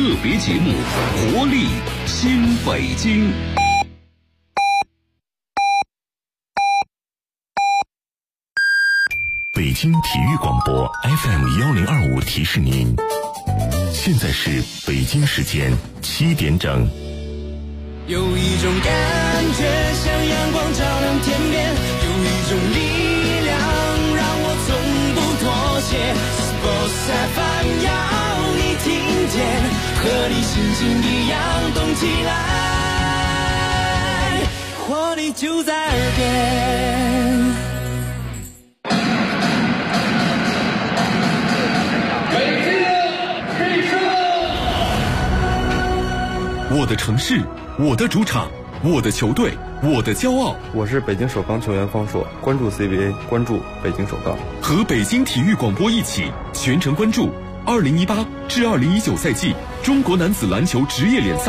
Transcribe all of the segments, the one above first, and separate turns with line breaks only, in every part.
别节目《活力新北京》。
北京体育广播 FM1025 提示您，现在是北京时间7点整。
有一种感觉像阳光照亮天边，有一种力量让我从不妥协。Sports FM 要你听见，和你心情一样动起来，活力就在耳边。
我的城市，我的主场，我的球队，我的骄傲。
我是北京首钢球员方硕，关注 CBA， 关注北京首钢。
和北京体育广播一起全程关注2018至2019赛季中国男子篮球职业联赛。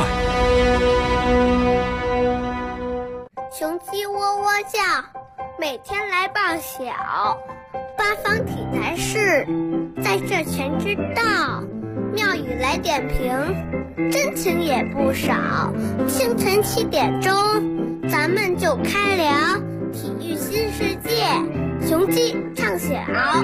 雄鸡喔喔叫，每天来报晓。八方体坛事，在这全知道。妙语来点评，真情也不少。清晨7点钟，咱们就开聊体育新世界，雄鸡唱晓。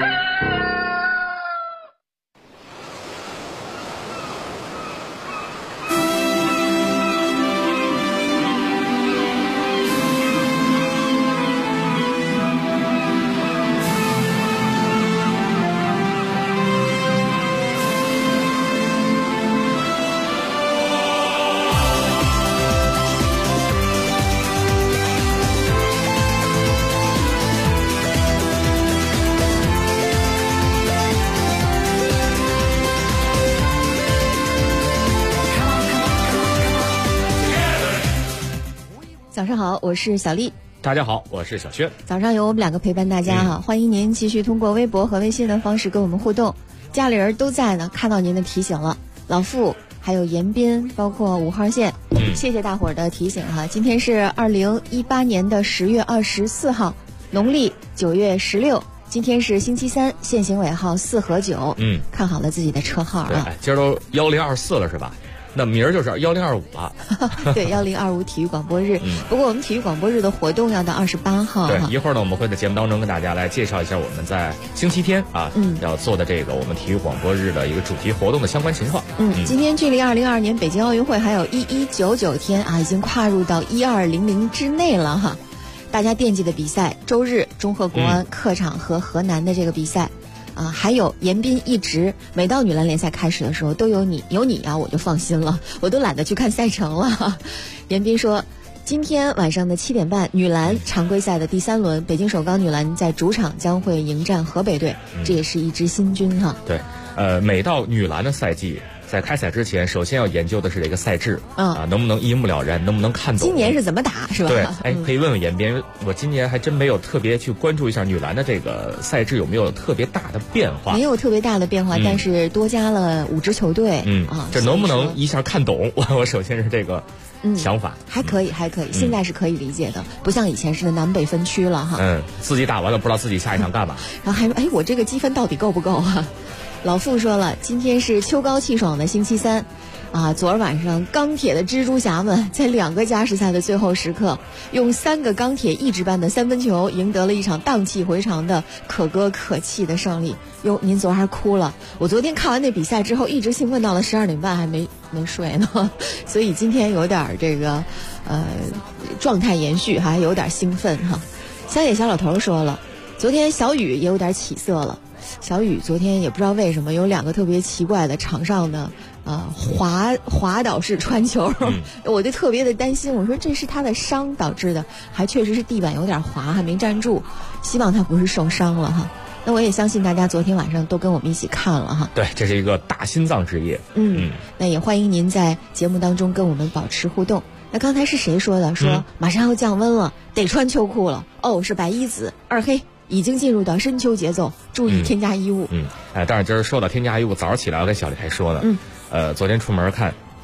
早上好，我是小丽。
大家好，我是小轩。
早上有我们两个陪伴大家哈，欢迎您继续通过微博和微信的方式跟我们互动。家里人都在呢，看到您的提醒了，老傅还有严斌，包括5号线，谢谢大伙儿的提醒哈。今天是2018年的10月24号，农历9月16。今天是星期三，限行尾号4和9。看好了自己的车号啊。
对，今儿都1024了是吧？那明儿就是1025了。
对，1025体育广播日。不过我们体育广播日的活动要到28号。
对，一会儿呢我们会在节目当中跟大家来介绍一下我们在星期天要做的这个我们体育广播日的一个主题活动的相关情况。
今天距离2022年北京奥运会还有1199天啊，已经跨入到1200之内了哈。大家惦记的比赛，周日中赫国安客场和河南的这个比赛。还有严彬一直每到女篮联赛开始的时候都有你啊，我就放心了，我都懒得去看赛程了。严彬说，今天晚上的7点半，女篮常规赛的第3轮，北京首钢女篮在主场将会迎战河北队，这也是一支新军哈。
对，每到女篮的赛季，在开赛之前，首先要研究的是这个赛制能不能一目了然，能不能看懂。
今年是怎么打是吧？
对，可以问问严彬，我今年还真没有特别去关注一下女篮的这个赛制有没有特别大的变化。
没有特别大的变化，但是多加了5支球队。
这能不能一下看懂？我首先是这个想法。
还可以，现在是可以理解的，不像以前是南北分区了哈。
自己打完了不知道自己下一场干嘛。
然后还说，我这个积分到底够不够啊？老傅说了，今天是秋高气爽的星期三，昨儿晚上钢铁的蜘蛛侠们在2个加时赛的最后时刻，用3个钢铁意志般的3分球，赢得了一场荡气回肠的可歌可泣的胜利。您昨儿还哭了？我昨天看完那比赛之后，一直兴奋到了12点半，还没睡呢，所以今天有点这个状态延续，还有点兴奋哈。三野小老头说了，昨天小雨也有点起色了。小雨昨天也不知道为什么有2个特别奇怪的场上的滑倒式传球，我就特别的担心，我说这是他的伤导致的，还确实是地板有点滑，还没站住，希望他不是受伤了哈。那我也相信大家昨天晚上都跟我们一起看了哈。
对，这是一个大心脏之夜。
那也欢迎您在节目当中跟我们保持互动。那刚才是谁说的？说马上要降温了，得穿秋裤了。是白衣子2黑。已经进入到深秋节奏，注意添加衣物。
但是今儿说到添加衣物，早上起来我跟小丽还说呢，昨天出门看，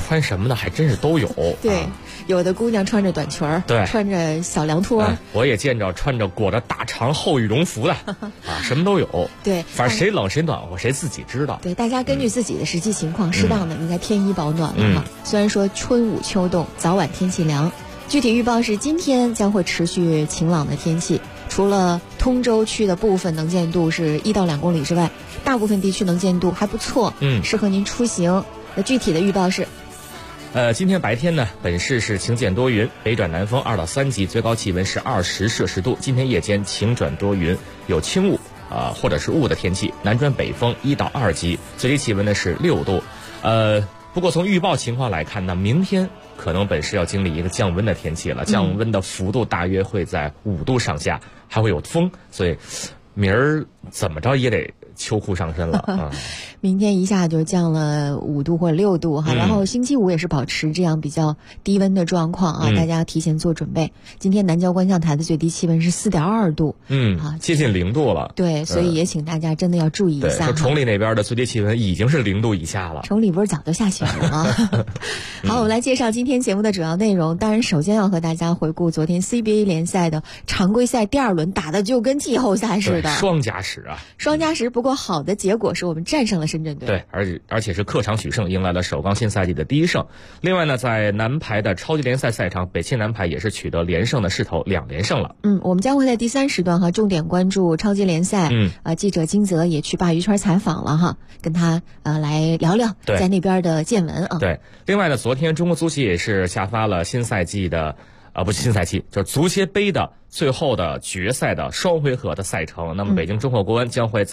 穿什么的还真是都有。
对，有的姑娘穿着短裙儿，
对，
穿着小凉拖。
我也见着穿着裹着大长厚羽绒服的什么都有。
对，
反正谁冷谁暖和谁自己知道。
对，大家根据自己的实际情况，适当的应该添衣保暖了哈。虽然说春捂秋冻，早晚天气凉。具体预报是今天将会持续晴朗的天气，除了通州区的部分能见度是1到2公里之外，大部分地区能见度还不错，适合您出行。那具体的预报是，
今天白天呢，本市是晴见多云，北转南风2到3级，最高气温是20摄氏度。今天夜间晴转多云，有轻雾或者是雾的天气，南转北风1到2级，最低气温呢是6度。不过从预报情况来看呢，明天可能本市要经历一个降温的天气了，降温的幅度大约会在5度上下，还会有风，所以明儿怎么着也得秋裤上身了
明天一下就降了5度或者6度哈，然后星期五也是保持这样比较低温的状况啊，大家要提前做准备。今天南郊观象台的最低气温是4.2度，
接近0度了。
对，所以也请大家真的要注意一下。
说崇礼那边的最低气温已经是0度以下了。
崇礼不是早就下雪了吗？好，我们来介绍今天节目的主要内容。当然，首先要和大家回顾昨天 CBA 联赛的常规赛第2轮打的就跟季后赛似的，
双加时啊，
双加时。不过好的结果是我们战胜了深圳队，
对，而且是客场取胜，迎来了首钢新赛季的第1胜。另外呢，在男排的超级联赛赛场，北汽男排也是取得连胜的势头，2连胜了。
我们将会在第3时段重点关注超级联赛。记者金泽也去鲅鱼圈采访了哈，跟他来聊聊在那边的见闻啊。
对，另外呢，昨天中国足协也是下发了新赛季的不是新赛季，就是足协杯的最后的决赛的双回合的赛程。那么北京中赫国安将会在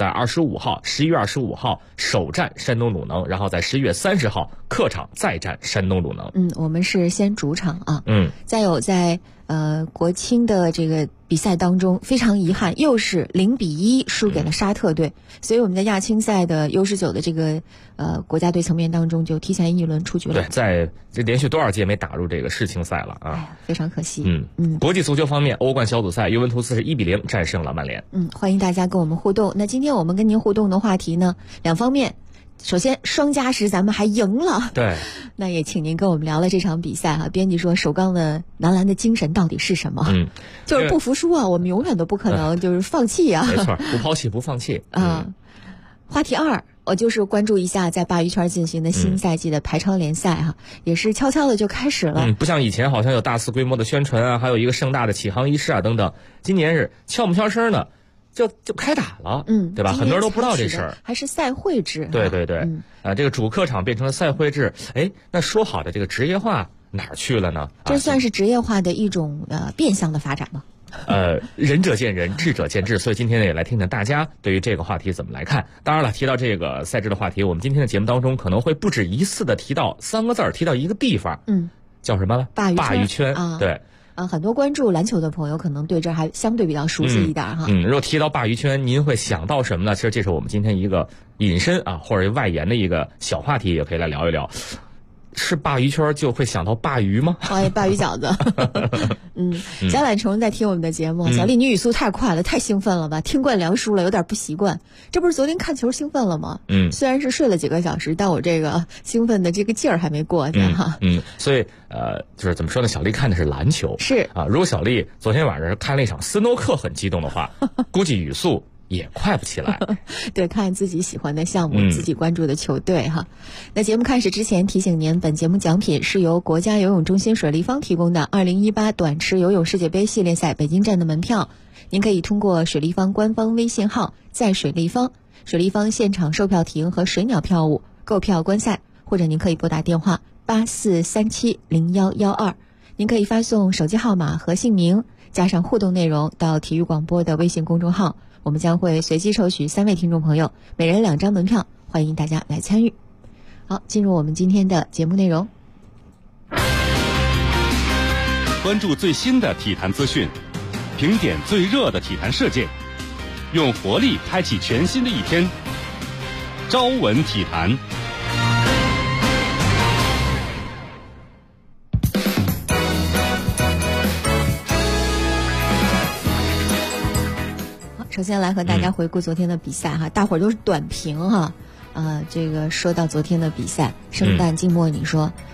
11月25号首战山东鲁能，然后在11月30号客场再战山东鲁能。
我们是先主场啊。再有在国青的这个比赛当中，非常遗憾又是0-1输给了沙特队，所以我们在亚青赛的 U19 的这个国家队层面当中就提前1轮出局了。
对，在这连续多少届没打入这个世青赛了啊，
非常可惜。
国际足球方面，欧冠小组赛尤文图斯是1-0战胜了曼联。
欢迎大家跟我们互动。那今天我们跟您互动的话题呢，2方面。首先双加时咱们还赢了，
对，
那也请您跟我们聊了这场比赛哈。编辑说首钢的男篮的精神到底是什么？就是不服输啊，我们永远都不可能就是放弃啊。
没错，不抛弃不放弃
话题2，我就是关注一下在鲅鱼圈进行的新赛季的排超联赛哈，也是悄悄的就开始了。
不像以前好像有大肆规模的宣传啊，还有一个盛大的启航仪式啊等等，今年是悄不悄声的就开打了，对吧？很多人都不知道这事儿，
还是赛会制。
对，这个主客场变成了赛会制，那说好的这个职业化哪儿去了呢？
这算是职业化的一种变相的发展吗？
仁者见仁，智者见智，所以今天呢也来听听大家对于这个话题怎么来看。当然了，提到这个赛制的话题，我们今天的节目当中可能会不止一次的提到3个字，提到一个地方，叫什么了？鲅鱼圈啊，对。
很多关注篮球的朋友可能对这还相对比较熟悉一点哈。
如果提到鲅鱼圈，您会想到什么呢？其实这是我们今天一个引申或者外延的一个小话题，也可以来聊一聊。吃鲅鱼圈就会想到鲅鱼吗？
鲅鱼饺子。小懒虫在听我们的节目，小丽你语速太快了，太兴奋了吧？听惯聊书了，有点不习惯。这不是昨天看球兴奋了吗？虽然是睡了几个小时，但我这个兴奋的这个劲儿还没过呢哈。
所以就是怎么说呢？小丽看的是篮球，
是
啊。如果小丽昨天晚上看了一场斯诺克很激动的话，估计语速也快不起来。
对，看自己喜欢的项目，自己关注的球队哈。那节目开始之前提醒您，本节目奖品是由国家游泳中心水立方提供的2018短池游泳世界杯系列赛北京站的门票。您可以通过水立方官方微信号在水立方现场售票亭和水鸟票务购票观赛，或者您可以拨打电话84370112。您可以发送手机号码和姓名加上互动内容到体育广播的微信公众号，我们将会随机抽取3位听众朋友，每人2张门票，欢迎大家来参与。好，进入我们今天的节目内容。
关注最新的体坛资讯，评点最热的体坛事件，用活力开启全新的一天。朝闻体坛。
首先来和大家回顾昨天的比赛哈，大伙儿都是短评哈。这个说到昨天的比赛，圣诞静默你说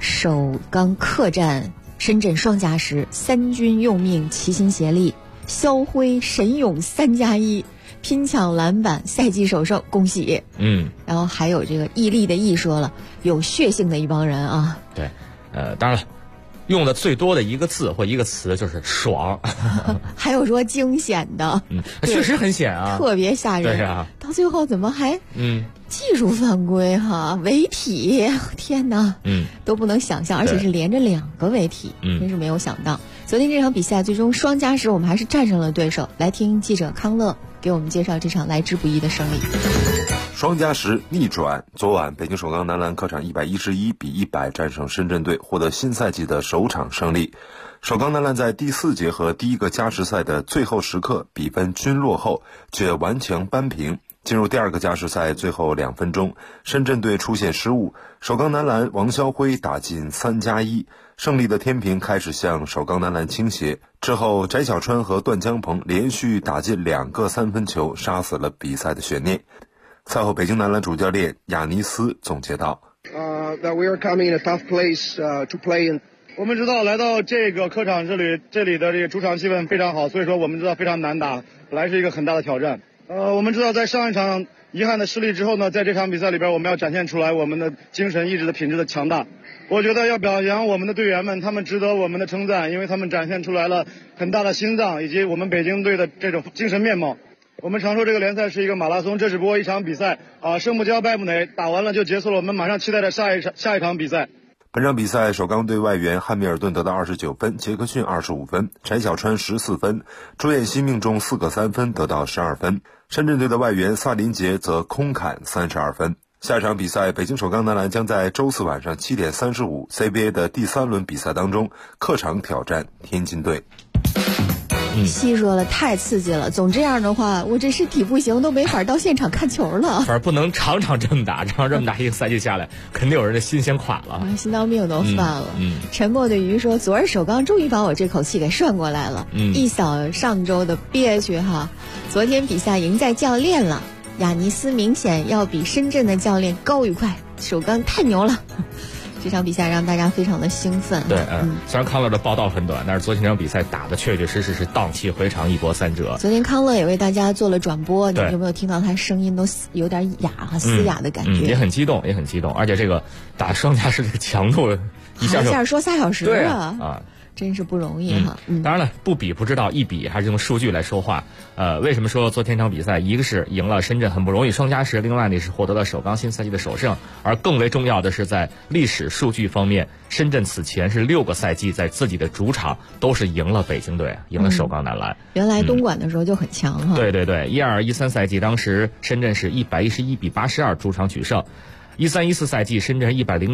首钢客战深圳双加时，三军用命，齐心协力，肖辉神勇3+1，拼抢篮板，赛季首胜，恭喜。然后还有这个毅力的毅说了，有血性的一帮人啊。
对，当然了，用的最多的一个字或一个词就是爽。
还有说惊险的，
确实很险啊，
特别吓人。
对啊，
到最后怎么还技术犯规哈，违体，天哪，都不能想象，而且是连着2个违体，真是没有想到。昨天这场比赛最终双加时，我们还是战胜了对手。来听记者康乐给我们介绍这场来之不易的胜利。
双加时逆转，昨晚北京首钢男篮客场111-100战胜深圳队，获得新赛季的首场胜利。首钢男篮在第4节和第1个加时赛的最后时刻比分均落后，却顽强扳平。进入第2个加时赛最后2分钟，深圳队出现失误，首钢男篮王肖辉打进3+1，胜利的天平开始向首钢男篮倾斜。之后翟小川和段江鹏连续打进2个3分球，杀死了比赛的悬念。赛后北京男篮主教练亚尼斯总结道
：“That we are coming in a tough place to play in。”我们知道来到这个客场这里的这个主场气氛非常好，所以说我们知道非常难打，本来是一个很大的挑战。我们知道在上一场遗憾的失利之后呢，在这场比赛里边我们要展现出来我们的精神意志的品质的强大。我觉得要表扬我们的队员们，他们值得我们的称赞，因为他们展现出来了很大的心脏以及我们北京队的这种精神面貌。我们常说这个联赛是一个马拉松，这只不过一场比赛胜不骄败不馁，打完了就结束了，我们马上期待着下一场比赛。
本场比赛首钢队外援汉密尔顿得到29分，杰克逊25分，翟小川14分，朱彦西命中4个3分得到12分，深圳队的外援萨林杰则空砍32分。下一场比赛，北京首钢男篮将在周4晚上7点35 CBA 的第3轮比赛当中客场挑战天津队。
细说了，太刺激了。总这样的话，我这身体不行，都没法到现场看球了。
反正不能场场这么打，一个赛季下来，肯定有人的心先垮了，
心脏病都犯了。沉默的鱼说，昨儿首钢终于把我这口气给涮过来了，一扫上周的憋屈哈。昨天比赛赢在教练了，亚尼斯明显要比深圳的教练高1块，首钢太牛了。这场比赛让大家非常的兴奋。
对，虽然康乐的报道很短，但是昨天这场比赛打的确确实实是荡气回肠，一波3折。
昨天康乐也为大家做了转播，你有没有听到他声音都有点哑和嘶哑的感觉？
也很激动，而且这个打双加时这个强度一下
说3小时
对啊
真是不容易哈。
当然了，不比不知道，一比还是用数据来说话。为什么说昨天这场比赛，一个是赢了深圳很不容易双加时，另外呢是获得了首钢新赛季的首胜，而更为重要的是在历史数据方面，深圳此前是6个赛季在自己的主场都是赢了北京队，赢了首钢男篮。
原来东莞的时候就很强哈。
对，12-13赛季当时深圳是111-82主场取胜，13-14赛季深圳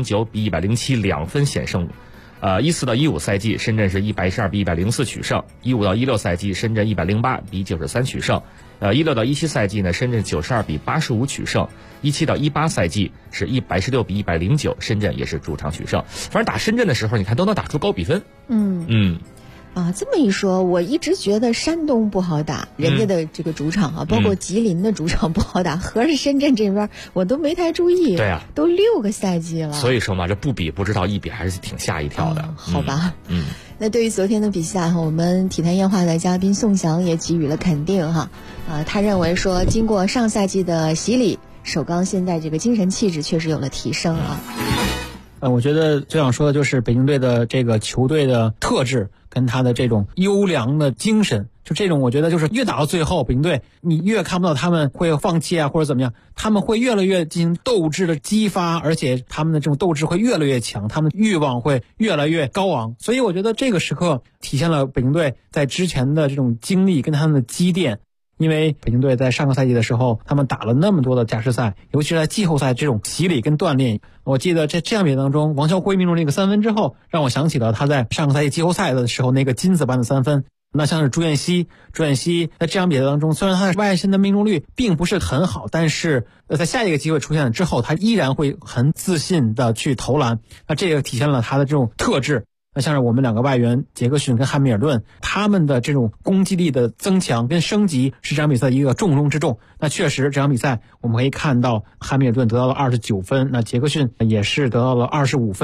109-107 2分险胜。14-15赛季深圳是112-104取胜，15-16赛季深圳108-93取胜，16-17赛季呢深圳92-85取胜，17-18赛季是116-109，深圳也是主场取胜。反正打深圳的时候，你看都能打出高比分。
这么一说，我一直觉得山东不好打，人家的这个主场啊，包括吉林的主场不好打，合着深圳这边我都没太注意。
对啊，
都6个赛季了。
所以说嘛，这不比不知道，一比还是挺吓一跳的。
好吧。那对于昨天的比赛，我们体坛夜话的嘉宾宋翔也给予了肯定哈。他认为说，经过上赛季的洗礼，首钢现在这个精神气质确实有了提升啊。
我觉得最想说的就是北京队的这个球队的特质跟他的这种优良的精神，就这种我觉得就是越打到最后，北京队你越看不到他们会放弃或者怎么样，他们会越来越进行斗志的激发，而且他们的这种斗志会越来越强，他们的欲望会越来越高昂。所以我觉得这个时刻体现了北京队在之前的这种经历跟他们的积淀。因为北京队在上个赛季的时候，他们打了那么多的加时赛，尤其是在季后赛这种洗礼跟锻炼。我记得在这样比赛当中，王肖辉命中那个3分之后，让我想起了他在上个赛季季后赛的时候那个金子般的3分。那像是朱彦西在这场比赛当中，虽然他的外线的命中率并不是很好，但是在下一个机会出现了之后，他依然会很自信的去投篮。那这个体现了他的这种特质。那像是我们2个外援杰克逊跟汉密尔顿，他们的这种攻击力的增强跟升级是这场比赛一个重中之重。那确实这场比赛我们可以看到汉密尔顿得到了29分，那杰克逊也是得到了25分。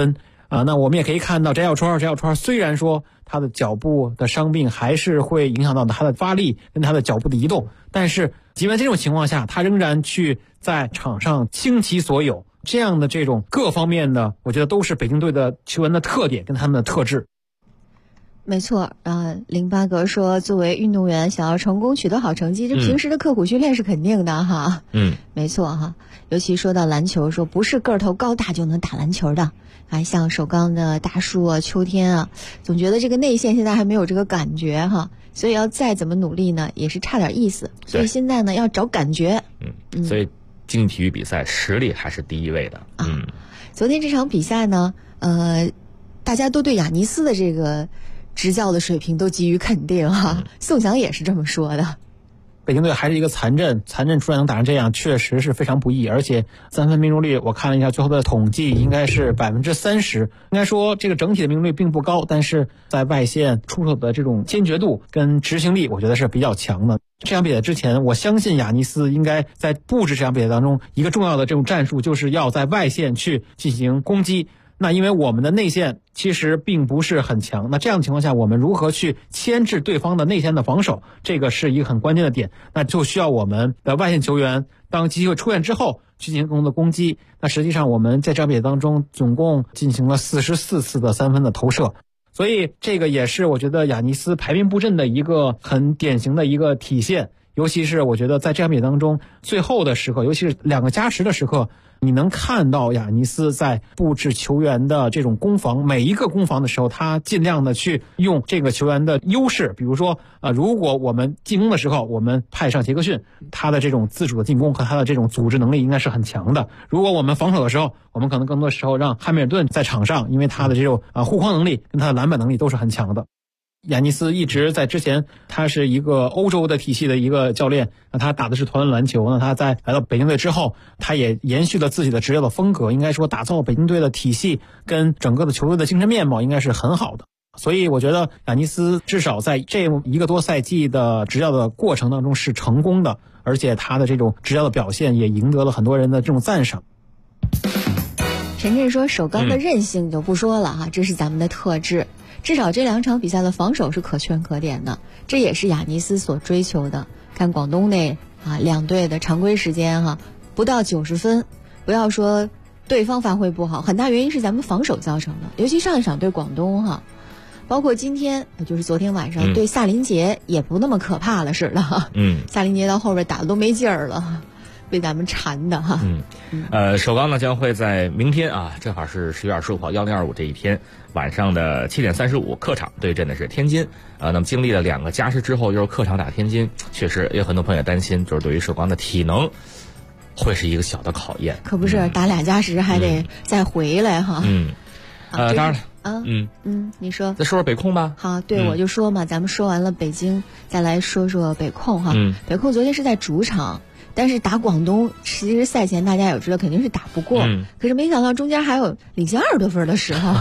那我们也可以看到翟小川虽然说他的脚部的伤病还是会影响到他的发力跟他的脚步的移动，但是即便这种情况下，他仍然去在场上倾其所有，这样的这种各方面的，我觉得都是北京队的球员的特点跟他们的特质。
没错林巴格说，作为运动员想要成功取得好成绩，这平时的刻苦训练是肯定的哈。没错哈。尤其说到篮球，说不是个头高大就能打篮球的，像首钢的大树啊、秋天啊，总觉得这个内线现在还没有这个感觉哈，所以要再怎么努力呢，也是差点意思。所以现在呢，要找感觉。
所以竞技体育比赛实力还是第一位的。
昨天这场比赛呢，大家都对亚尼斯的这个执教的水平都给予肯定哈。宋翔也是这么说的。
北京队还是一个残阵出来能打成这样，确实是非常不易。而且三分命中率我看了一下最后的统计，应该是30%。应该说这个整体的命中率并不高，但是在外线出手的这种坚决度跟执行力，我觉得是比较强的。这场比赛之前，我相信亚尼斯应该在布置这场比赛当中，一个重要的这种战术就是要在外线去进行攻击。那因为我们的内线其实并不是很强，那这样的情况下，我们如何去牵制对方的内线的防守，这个是一个很关键的点。那就需要我们的外线球员当机会出现之后去进行更多的攻击。那实际上我们在这场比赛当中总共进行了44次的三分的投射，所以这个也是我觉得亚尼斯排兵布阵的一个很典型的一个体现。尤其是我觉得在这场比赛当中最后的时刻，尤其是2个加时的时刻，你能看到亚尼斯在布置球员的这种攻防，每一个攻防的时候，他尽量的去用这个球员的优势。比如说如果我们进攻的时候，我们派上杰克逊，他的这种自主的进攻和他的这种组织能力应该是很强的。如果我们防守的时候，我们可能更多时候让汉密尔顿在场上，因为他的这种护框能力跟他的篮板能力都是很强的。亚尼斯一直在之前，他是一个欧洲的体系的一个教练，那他打的是团篮球。那他在来到北京队之后，他也延续了自己的执教的风格，应该说打造北京队的体系跟整个的球队的精神面貌应该是很好的。所以我觉得亚尼斯至少在这1个多赛季的执教的过程当中是成功的，而且他的这种执教的表现也赢得了很多人的这种赞赏。
陈震说，首钢的韧性就不说了哈，这是咱们的特质。至少这2场比赛的防守是可圈可点的，这也是亚尼斯所追求的。看广东队2队的常规时间不到90分，不要说对方发挥不好，很大原因是咱们防守造成的。尤其上一场对广东包括今天就是昨天晚上对萨林杰也不那么可怕了似的萨林杰到后边打的都没劲儿了，被咱们缠的
首钢呢将会在明天正好是10月25号1025这一天晚上的7点35客场对阵的是天津。那么经历了2个加时之后，又是客场打天津，确实有很多朋友担心，就是对于首钢的体能会是一个小的考验。
可不是，打2加时还得再回来
当然了。
你说。
再说说北控吧。
好，对，我就说嘛，咱们说完了北京，再来说说北控北控昨天是在主场，但是打广东，其实赛前大家也知道肯定是打不过，可是没想到中间还有领先20多分的时候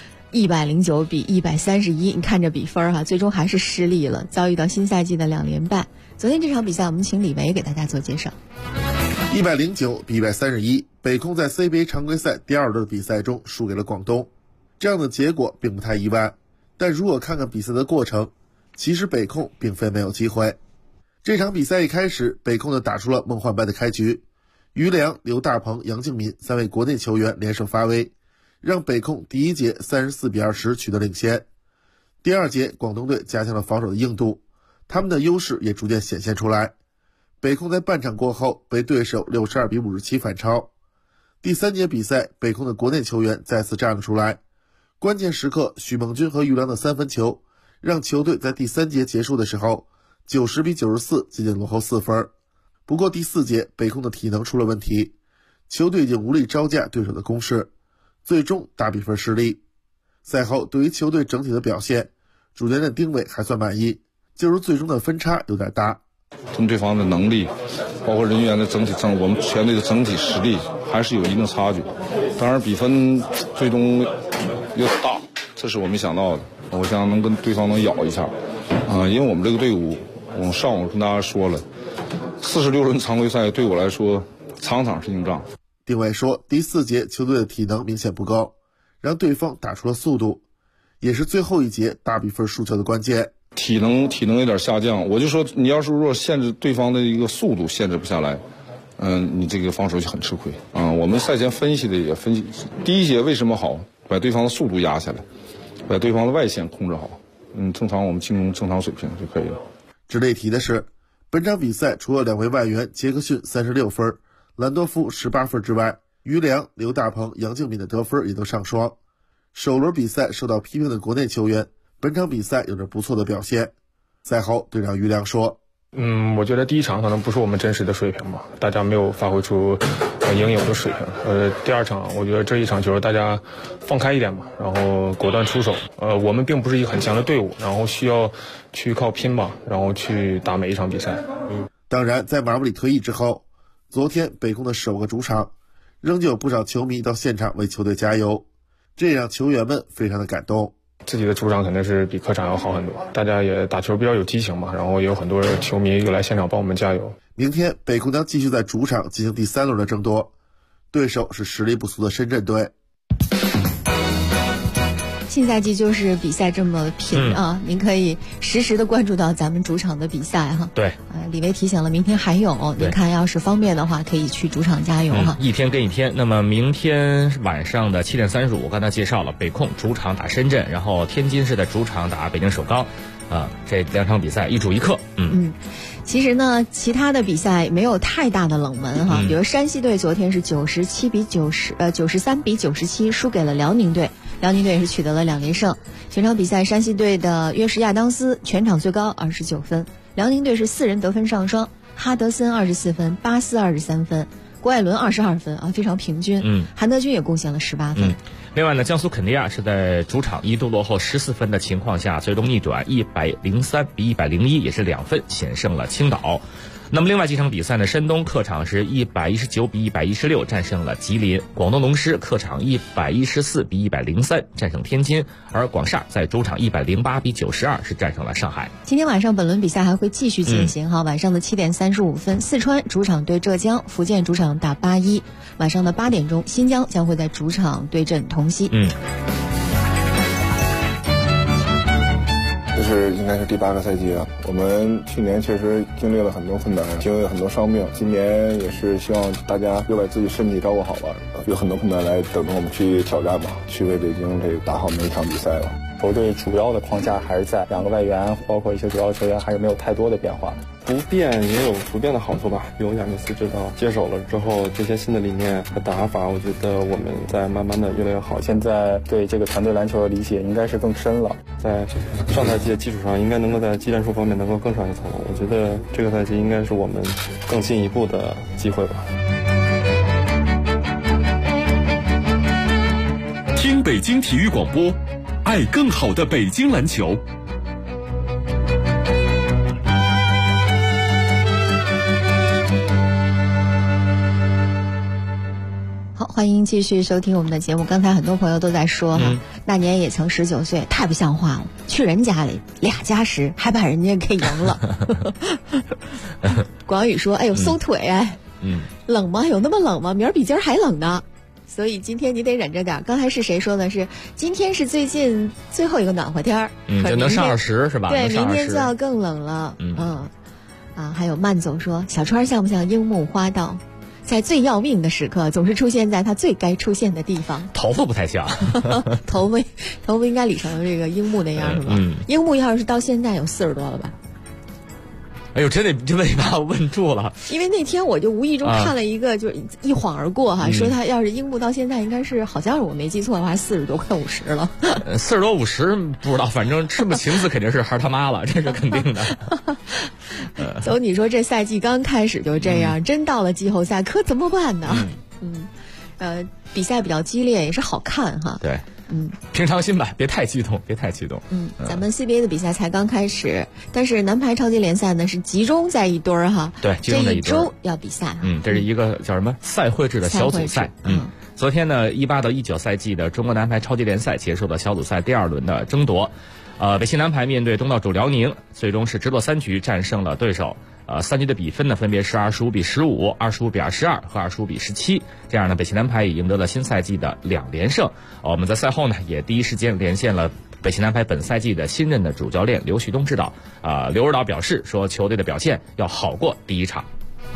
，109比131，你看这比分最终还是失利了，遭遇到新赛季的2连败。昨天这场比赛，我们请李维给大家做介绍。
109比131，北控在 CBA 常规赛第2轮的比赛中输给了广东，这样的结果并不太意外。但如果看看比赛的过程，其实北控并非没有机会。这场比赛一开始，北控打出了梦幻般的开局，于良、刘大鹏、杨敬敏3位国内球员连胜发威，让北控第1节34比20取得领先。第2节，广东队加强了防守的硬度，他们的优势也逐渐显现出来。北控在半场过后被对手62比57反超。第3节比赛，北控的国内球员再次站了出来，关键时刻许梦军和于良的3分球让球队在第3节结束的时候90比94接近落后4分。不过第4节北控的体能出了问题，球队已经无力招架对手的攻势，最终大比分失利。赛后对于球队整体的表现，主教练丁伟还算满意，就是最终的分差有点大。
跟对方的能力，包括人员的我们全队的整体实力还是有一定差距。当然比分最终有点大，这是我没想到的。我想能跟对方能咬一下因为我们这个队伍，我上午跟大家说了，46轮常规赛对我来说场场是硬仗。
丁伟说，第4节球队的体能明显不高， 让对方打出了速度，也是最后一节大比分输球的关键。
体能有点下降，我就说你要是如果限制对方的一个速度限制不下来，你这个防守就很吃亏啊。我们赛前分析第一节为什么好，把对方的速度压下来，把对方的外线控制好，正常我们进攻正常水平就可以了。
值得一提的是，本场比赛除了2位外援杰克逊36分、兰多夫18分之外，于良、刘大鹏、杨敬敏的得分也都上双。首轮比赛受到批评的国内球员，本场比赛有着不错的表现。赛后队长于良说，
我觉得第一场可能不是我们真实的水平吧，大家没有发挥出应有的水平。第二场我觉得这一场就是大家放开一点嘛，然后果断出手。我们并不是一个很强的队伍，然后需要去靠拼吧，然后去打每一场比赛。
当然，在马布里退役之后，昨天北控的首个主场，仍旧有不少球迷到现场为球队加油，这也让球员们非常的感动。
自己的主场肯定是比客场要好很多，大家也打球比较有激情嘛，然后也有很多球迷又来现场帮我们加油。
明天北控将继续在主场进行第3轮的争夺，对手是实力不俗的深圳队。
新赛季就是比赛这么拼啊！您可以实时的关注到咱们主场的比赛哈。
对，
李维提醒了，明天还有，您看要是方便的话，可以去主场加油哈。
一天跟一天。那么明天晚上的7点35，我刚才介绍了，北控主场打深圳，然后天津市的主场打北京首钢，这2场比赛一主一客。
其实呢，其他的比赛没有太大的冷门哈，比如山西队昨天是93比97输给了辽宁队。辽宁队也是取得了2连胜。全场比赛，山西队的约什亚当斯全场最高29分，辽宁队是4人得分上双，哈德森24分，巴斯23分，郭艾伦22分啊，非常平均。韩德君也贡献了18分。
另外呢，江苏肯尼亚是在主场一度落后14分的情况下，最终逆转103比101，也是2分险胜了青岛。那么另外几场比赛呢，山东客场是119比116战胜了吉林，广东龙狮客场114比103战胜天津，而广厦在主场108比92是战胜了上海。
今天晚上本轮比赛还会继续进行晚上的7点35分，四川主场对浙江，福建主场打81，晚上的8点钟，新疆将会在主场对阵同曦。
这是应该是第8个赛季了。我们去年确实经历了很多困难，经历了很多伤病，今年也是希望大家又把自己身体照顾好了，有很多困难来等着我们去挑战吧，去为北京这打好每一场比赛了。
球队主要的框架还是在2个外援，包括一些主要球员还是没有太多的变化。
不变也有不变的好处吧。有亚内斯指导接手了之后，这些新的理念和打法，我觉得我们在慢慢的越来越好。
现在对这个团队篮球的理解应该是更深了，
在上赛季的基础上，应该能够在技战术方面能够更上一层楼。我觉得这个赛季应该是我们更进一步的机会吧。
听北京体育广播，爱更好的北京篮球。
好，欢迎继续收听我们的节目。刚才很多朋友都在说那年也曾19岁，太不像话了，去人家里2加10还把人家给赢了。广宇说，哎呦，馊腿哎，冷吗？有那么冷吗？明儿比今儿还冷呢。所以今天你得忍着点。刚才是谁说的？是今天是最近最后一个暖和天儿，
就能上20是吧？
对，明天就要更冷了。还有慢走说，小川像不像樱木花道？在最要命的时刻，总是出现在他最该出现的地方。
头发不太像，
头发应该理成这个樱木那样是吧？樱木要是到现在有40多了吧？
哎呦，真的这问题把我问住了。
因为那天我就无意中看了一个，就一晃而过哈，说他要是樱木到现在应该是，好像是我没记错的话，40多快50了。
40多50不知道，反正赤木晴子肯定是孩他妈了，这是肯定的。
走，你说这赛季刚开始就这样，真到了季后赛可怎么办呢？比赛比较激烈，也是好看哈。
对。平常心吧，别太激动。
咱们 CBA 的比赛才刚开始，但是男排超级联赛呢是集中在一堆儿哈。
对，集中在一堆儿。
这一周要比赛。
这是一个叫什么赛会制的小组赛。昨天呢，18到19赛季的中国男排超级联赛结束了小组赛第2轮的争夺。 北青男排面对东道主辽宁，最终是直落3局战胜了对手。3局的比分呢，分别是25比15、25比22和25比17。这样呢，北青男排也赢得了新赛季的2连胜。我们在赛后呢，也第一时间连线了北青男排本赛季的新任的主教练刘旭东指导。刘指导表示说，球队的表现要好过第一场。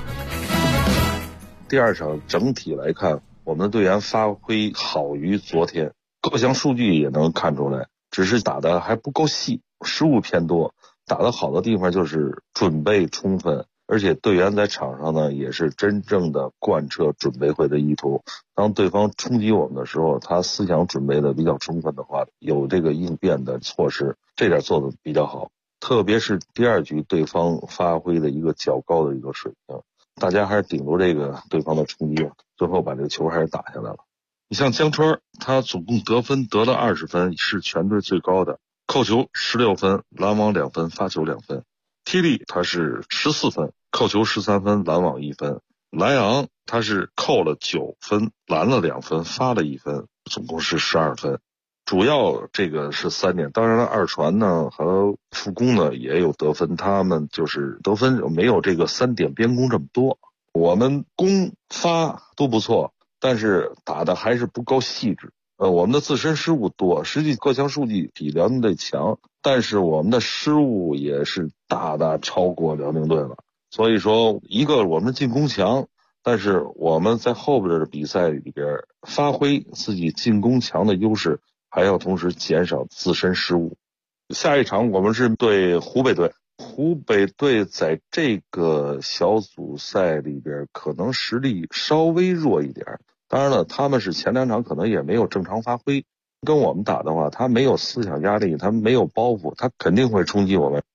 第二场整体来看，我们的队员发挥好于昨天，各项数据也能看出来，只是打得还不够细，失误偏多。打得好的地方就是准备充分，而且队员在场上呢也是真正的贯彻准备会的意图。当对方冲击我们的时候，他思想准备的比较充分的话，有这个应变的措施，这点做的比较好。特别是第2局对方发挥的一个较高的一个水平，大家还是顶住这个对方的冲击，最后把这个球还是打下来了。你像江川，他总共得分得了20分，是全队最高的。扣球16分，拦网2分，发球2分。踢力他是14分，扣球13分，拦网1分。莱昂他是扣了9分，拦了2分，发了1分，总共是12分。主要这个是3点，当然了，二传呢和副攻呢也有得分，他们就是得分没有这个3点边攻这么多。我们攻发都不错，但是打的还是不够细致。我们的自身失误多，实际各项数据比辽宁队强，但是我们的失误也是大大超过辽宁队了。所以说，一个我们进攻强，但是我们在后边的比赛里边发挥自己进攻强的优势，还要同时减少自身失误。下一场我们是对湖北队，湖北队在这个小组赛里边可能实力稍微弱一点。当然了，他们是前2场可能也没有正常发挥，跟我们打的话，他没有思想压力，他没有包袱，他肯定会冲击我们。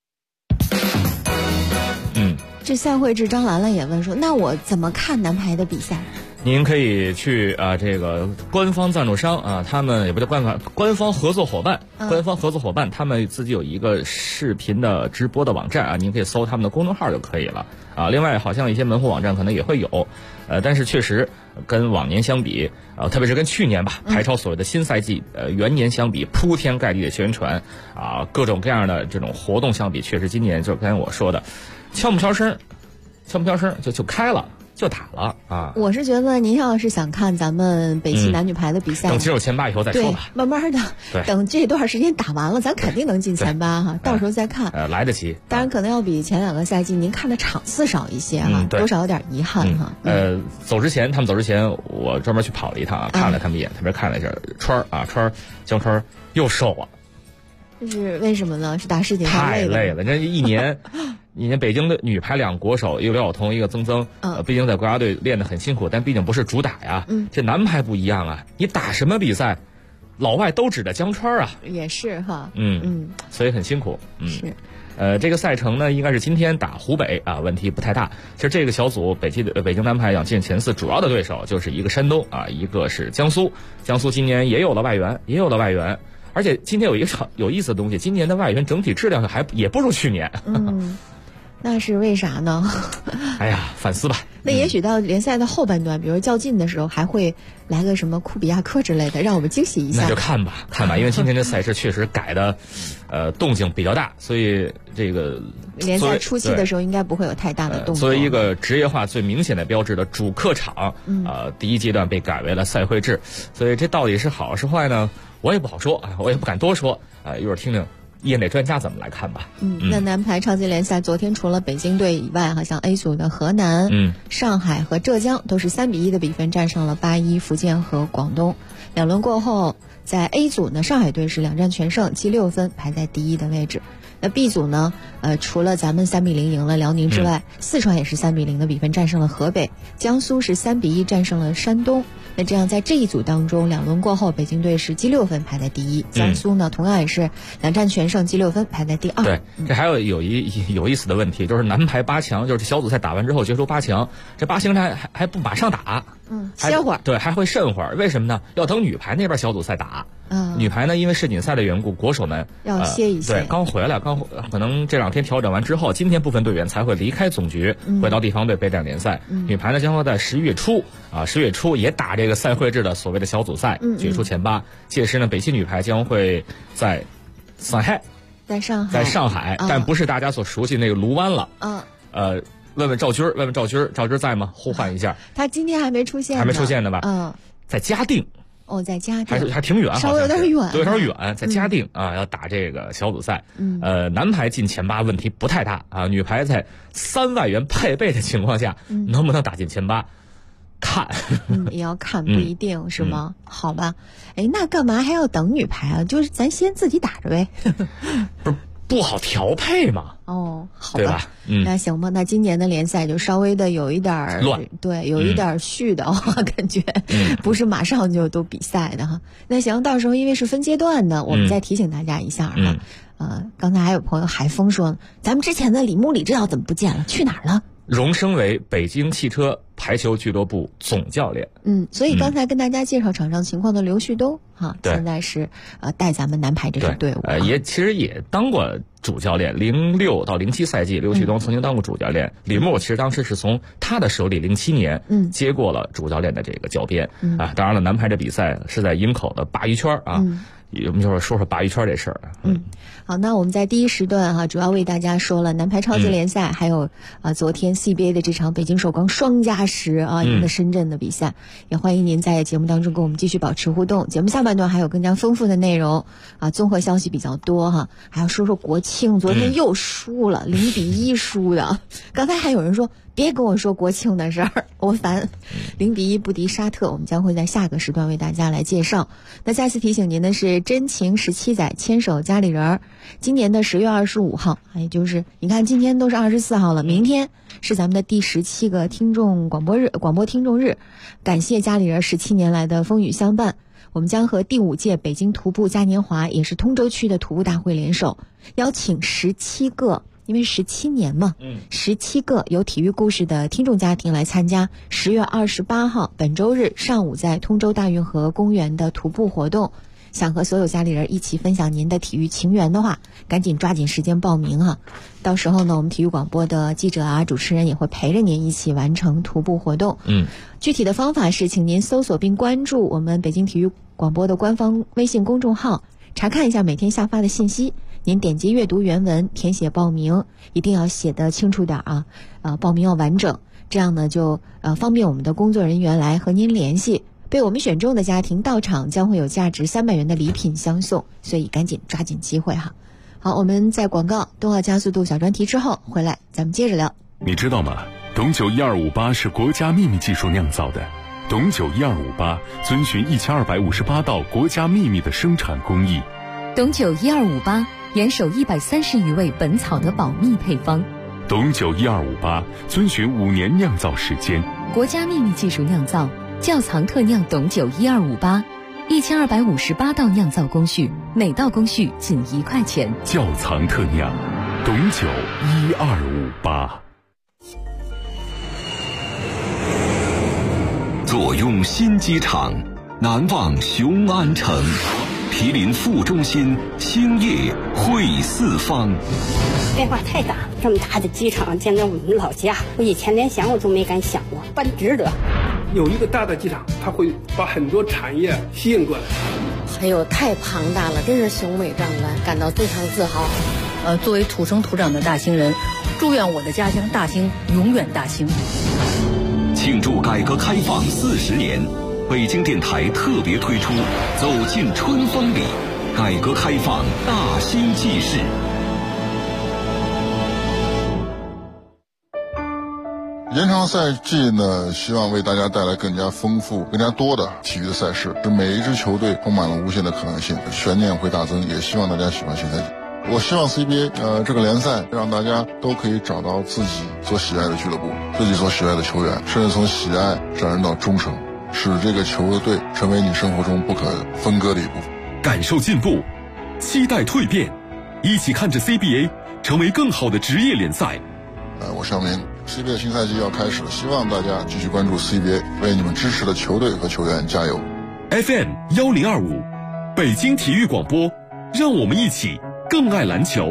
这赛会制张兰兰也问说，那我怎么看男排的比赛？
您可以去这个官方赞助商他们也不叫官方合作伙伴，官方合作伙伴他们自己有一个视频的直播的网站您可以搜他们的公众号就可以了另外好像一些门户网站可能也会有但是确实跟往年相比特别是跟去年吧排超所谓的新赛季元年相比，铺天盖地的宣传各种各样的这种活动相比，确实今年就刚才我说的悄不悄声就开了。就打了
我是觉得您要是想看咱们北汽男女排的比赛，
等进入前8以后再说吧。
慢慢的，等这段时间打完了，咱肯定能进前8哈，到时候再看。
来得及。
当然可能要比前2个赛季您看的场次少一些多少有点遗憾哈。
他们走之前，我专门去跑了一趟看了他们一眼，特别看了一下江川又瘦了。
这是为什么呢？是打世锦
太累了，这一年。你看北京的女排2国手，一个刘晓彤，一个曾曾，毕竟在国家队练得很辛苦，但毕竟不是主打呀。这男排不一样啊，你打什么比赛，老外都指着江川
也是哈。
所以很辛苦。
是。
这个赛程呢，应该是今天打湖北问题不太大。其实这个小组北京男排想进前4，主要的对手就是一个山东一个是江苏。江苏今年也有了外援。而且今天有一个有意思的东西，今年的外援整体质量也不如去年。
那是为啥呢？
哎呀，反思吧。
那也许到联赛的后半段，比如较劲的时候，还会来个什么库比亚科之类的，让我们惊喜一下。
那就看吧，因为今天这赛事确实改的，动静比较大，所以这个
联赛初期的时候应该不会有太大的动作。
作为一个职业化最明显的标志的主客场，第1阶段被改为了赛会制，所以这到底是好是坏呢？我也不好说我也不敢多说一会儿听听业内专家怎么来看吧。
那男排超级联赛昨天除了北京队以外，好像 A 组的河南、上海和浙江都是3比1的比分战胜了81、福建和广东。2轮过后，在 A 组呢，上海队是2战全胜，积6分，排在第1的位置。那 B 组呢，除了咱们3比0赢了辽宁之外，四川也是3比0的比分战胜了河北，江苏是3比1战胜了山东。那这样在这一组当中，2轮过后，北京队是积6分排在第1，江苏呢同样也是2战全胜，积6分排在第2。
对，这还有意思的问题，就是男排8强，就是小组赛打完之后结束8强，这8强还不马上打，
歇会儿，
对，还会慎会儿，为什么呢？要等女排那边小组赛打。女排呢，因为世锦赛的缘故，国手们
要歇一歇。
对，刚回来，可能这2天调整完之后，今天部分队员才会离开总局，回到地方队备战联赛。女排呢将会在10月初也打这个赛会制的所谓的小组赛，决出前8。届时呢，北汽女排将会在上海
在上海，
在上海，但不是大家所熟悉那个卢湾了。问问赵军，赵军在吗？呼唤一下。
他今天还没出现
呢吧？在嘉定。
在嘉定，
还挺远，
稍微有点远，
有点远，在嘉定要打这个小组赛。男排进前8问题不太大啊，女排在3外援配备的情况下，能不能打进前8？看，
也要看，不一定是吗？好吧，那干嘛还要等女排啊？就是咱先自己打着呗。
不好调配嘛？
好吧，那行吧。那今年的联赛就稍微的有一点
乱，
对，有一点絮的感觉，不是马上就都比赛的哈。那行，到时候因为是分阶段的，我们再提醒大家一下哈。刚才还有朋友海峰说，咱们之前的李木李指导怎么不见了？去哪儿了？
荣升为北京汽车排球俱乐部总教练。
所以刚才跟大家介绍场上情况的刘旭东现在是带咱们男排这支队伍，
其实也当过主教练。06到07赛季，刘旭东曾经当过主教练。李木其实当时是从他的手里07年接过了主教练的这个教鞭当然了，男排这比赛是在营口的鲅鱼圈我们就是说鲅鱼圈这事儿。
好，那我们在第一时段主要为大家说了男排超级联赛，还有昨天 CBA 的这场北京首钢双加10赢得深圳的比赛。也欢迎您在节目当中跟我们继续保持互动。节目下半段还有更加丰富的内容综合消息比较多还要说说国庆，昨天又输了0-1输的。刚才还有人说别跟我说国庆的事儿，我烦。0-1不敌沙特，我们将会在下个时段为大家来介绍。那再次提醒您的是，真情17载，牵手家里人。今年的10月25号，也就是你看今天都是24号了，明天是咱们的第17个听众广播听众日。感谢家里人17年来的风雨相伴。我们将和第5届北京徒步嘉年华，也是通州区的徒步大会联手，邀请17个。因为17年嘛，17个有体育故事的听众家庭来参加10月28号本周日上午在通州大运河公园的徒步活动。想和所有家里人一起分享您的体育情缘的话，赶紧抓紧时间报名到时候呢，我们体育广播的记者主持人也会陪着您一起完成徒步活动。具体的方法是，请您搜索并关注我们北京体育广播的官方微信公众号，查看一下每天下发的信息。您点击阅读原文，填写报名，一定要写得清楚点报名要完整，这样呢就方便我们的工作人员来和您联系。被我们选中的家庭到场将会有价值300元的礼品相送，所以赶紧抓紧机会好，我们在广告冬奥加速度小专题之后回来，咱们接着聊。
你知道吗？董酒1258是国家秘密技术酿造的。董酒1258遵循1258道国家秘密的生产工艺。
董酒1258严守130余味本草的保密配方。
董酒1258遵循5年酿造时间，
国家秘密技术酿造，窖藏特酿董酒1258，1258道酿造工序，每道工序仅1块钱。
窖藏特酿，董酒1258。
坐拥新机场，难忘雄安城。毗邻副中心，兴业汇四方。
变化太大，这么大的机场，简直我们老家，我以前连想我都没敢想过，办值得。
有一个大的机场，它会把很多产业吸引过来。
哎呦，太庞大了，真是雄伟壮观，感到非常自豪。
作为土生土长的大兴人，祝愿我的家乡大兴永远大兴。
庆祝改革开放40年。北京电台特别推出《走进春风里》，改革开放大兴纪事。
延长赛季呢，希望为大家带来更加丰富、更加多的体育的赛事，使每一支球队充满了无限的可能性，悬念会大增。也希望大家喜欢新赛季。我希望 CBA 这个联赛让大家都可以找到自己所喜爱的俱乐部，自己所喜爱的球员，甚至从喜爱上升到忠诚。使这个球队成为你生活中不可分割的一部分。
感受进步，期待蜕变，一起看着 CBA 成为更好的职业联赛。
我声明 CBA 新赛季要开始了，希望大家继续关注 CBA， 为你们支持的球队和球员加油。
FM 1025北京体育广播，让我们一起更爱篮球。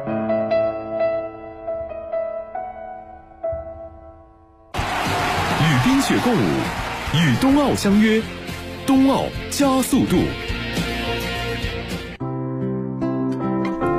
与冰雪共舞，与冬奥相约，冬奥加速度。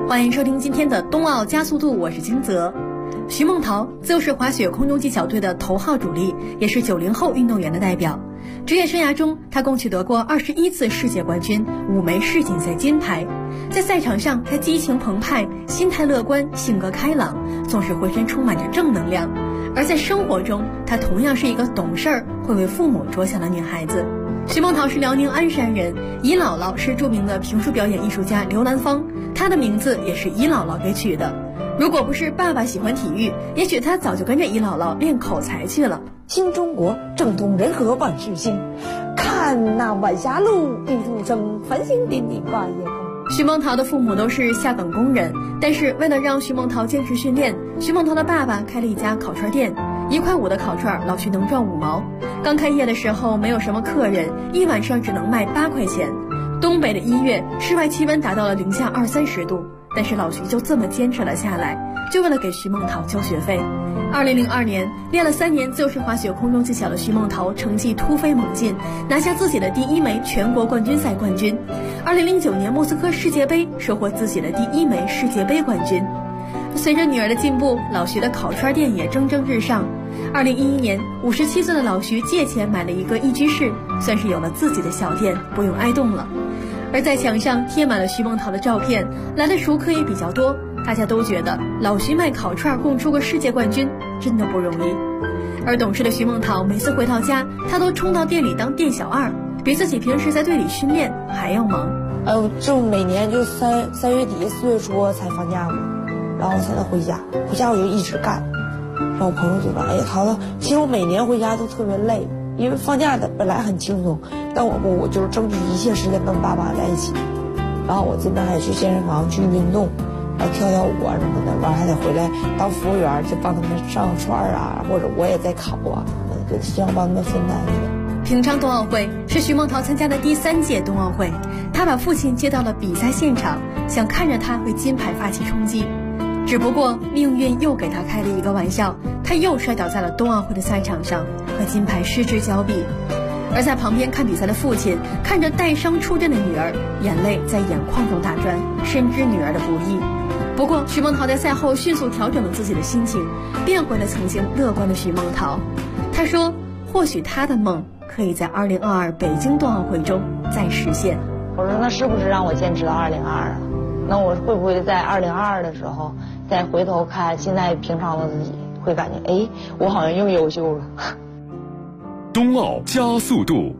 欢迎收听今天的冬奥加速度，我是金泽。徐梦桃自由式滑雪空中技巧队的头号主力，也是90后运动员的代表。职业生涯中，他共取得过21次世界冠军，5枚世锦赛金牌。在赛场上，他激情澎湃，心态乐观，性格开朗，总是浑身充满着正能量。而在生活中，她同样是一个懂事儿、会为父母着想的女孩子。徐梦桃是辽宁鞍山人，姨姥姥是著名的评书表演艺术家刘兰芳，她的名字也是姨姥姥给取的。如果不是爸爸喜欢体育，也许她早就跟着姨姥姥练口才去了。
新中国政通人和万事兴，看那晚霞路，地图生，繁星点点万叶空。
徐梦桃的父母都是下岗工人，但是为了让徐梦桃坚持训练，徐梦桃的爸爸开了一家烤串店，1块5的烤串，老徐能赚5毛。刚开业的时候没有什么客人，一晚上只能卖8块钱。东北的1月，室外气温达到了零下20-30度，但是老徐就这么坚持了下来，就为了给徐梦桃交学费。2002年，练了3年自由式滑雪空中技巧的徐梦桃成绩突飞猛进，拿下自己的第1枚全国冠军赛冠军。2009年莫斯科世界杯收获自己的第1枚世界杯冠军。随着女儿的进步，老徐的烤串店也蒸蒸日上。2011年，57岁的老徐借钱买了一个1居室，算是有了自己的小店，不用挨冻了。而在墙上贴满了徐梦桃的照片，来的熟客也比较多，大家都觉得老徐卖烤串供出个世界冠军真的不容易。而懂事的徐梦桃每次回到家，她都冲到店里当店小二，比自己平时在队里训练还要忙。
就每年就3月底4月初才放假嘛，然后才能回家，回家我就一直干。然后我朋友就说：“哎呀，桃子，其实我每年回家都特别累，因为放假的本来很轻松，但我就是争取一切时间跟爸爸在一起。然后我这边还去健身房去运动，然后跳舞啊什么的，完还得回来当服务员，就帮他们上串啊，或者我也在烤啊，就希望帮他们分担一点。”
平昌冬奥会是徐梦桃参加的第3届冬奥会，她把父亲接到了比赛现场，想看着他为金牌发起冲击。只不过命运又给他开了一个玩笑，他又摔倒在了冬奥会的赛场上，和金牌失之交臂。而在旁边看比赛的父亲看着带伤出阵的女儿，眼泪在眼眶中打转，深知女儿的不易。不过徐梦桃在赛后迅速调整了自己的心情，变回了曾经乐观的徐梦桃。她说或许她的梦可以在2022北京冬奥会中再实现。
我说那是不是让我坚持到2022啊？那我会不会在2022的时候再回头看现在平常的自己，会感觉哎，我好像又优秀了。
冬奥加速度。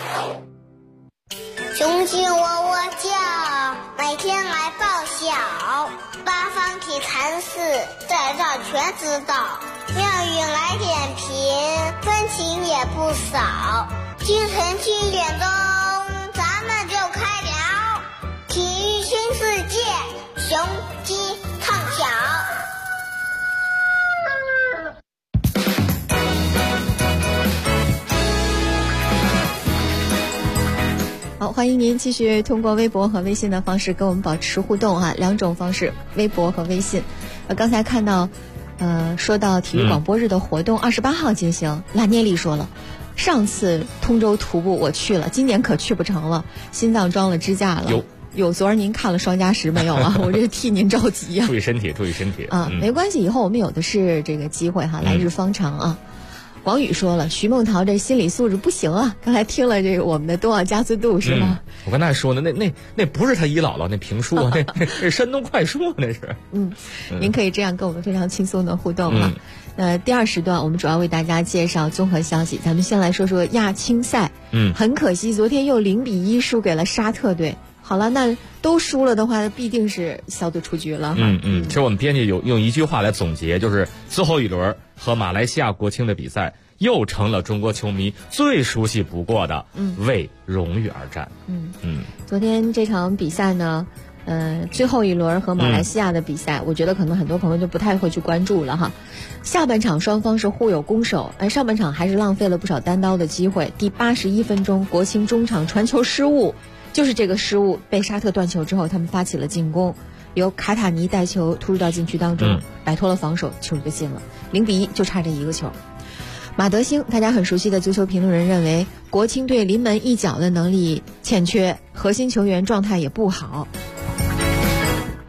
雄鸡喔喔叫，每天来报晓，八方体禅寺在这全知道，妙语来点评，分情也不少。清晨7点钟，咱们就开聊体育新世界，雄鸡唱晓。
好，欢迎您继续通过微博和微信的方式跟我们保持互动啊，2种方式，微博和微信。刚才看到，说到体育广播日的活动28号进行，拉涅利说了，上次通州徒步我去了，今年可去不成了，心脏装了支架了。有，昨儿您看了双加10没有啊？我这替您着急啊！
注意身体，注意身体
啊！没关系，以后我们有的是这个机会哈，来日方长啊。广宇说了，徐梦桃这心理素质不行啊！刚才听了这个我们的冬奥加速度是吗？
我刚才说呢，那不是他姨姥姥那评书，那是山东快书，那是。
您可以这样跟我们非常轻松的互动啊。第2时段我们主要为大家介绍综合消息，咱们先来说说亚青赛。很可惜，昨天又0-1输给了沙特队。好了，那都输了的话，必定是小组出局了。
其实我们编辑用一句话来总结，就是最后一轮和马来西亚国青的比赛，又成了中国球迷最熟悉不过的为荣誉而战。
昨天这场比赛呢，最后一轮和马来西亚的比赛，我觉得可能很多朋友就不太会去关注了哈。下半场双方是互有攻守，而上半场还是浪费了不少单刀的机会。第81分钟，国青中场传球失误。就是这个失误被沙特断球之后，他们发起了进攻，由卡塔尼带球突入到禁区当中，摆脱了防守，球就进了。0-1，就差这一个球。马德兴，大家很熟悉的足球评论人认为，国青队临门一脚的能力欠缺，核心球员状态也不好。
从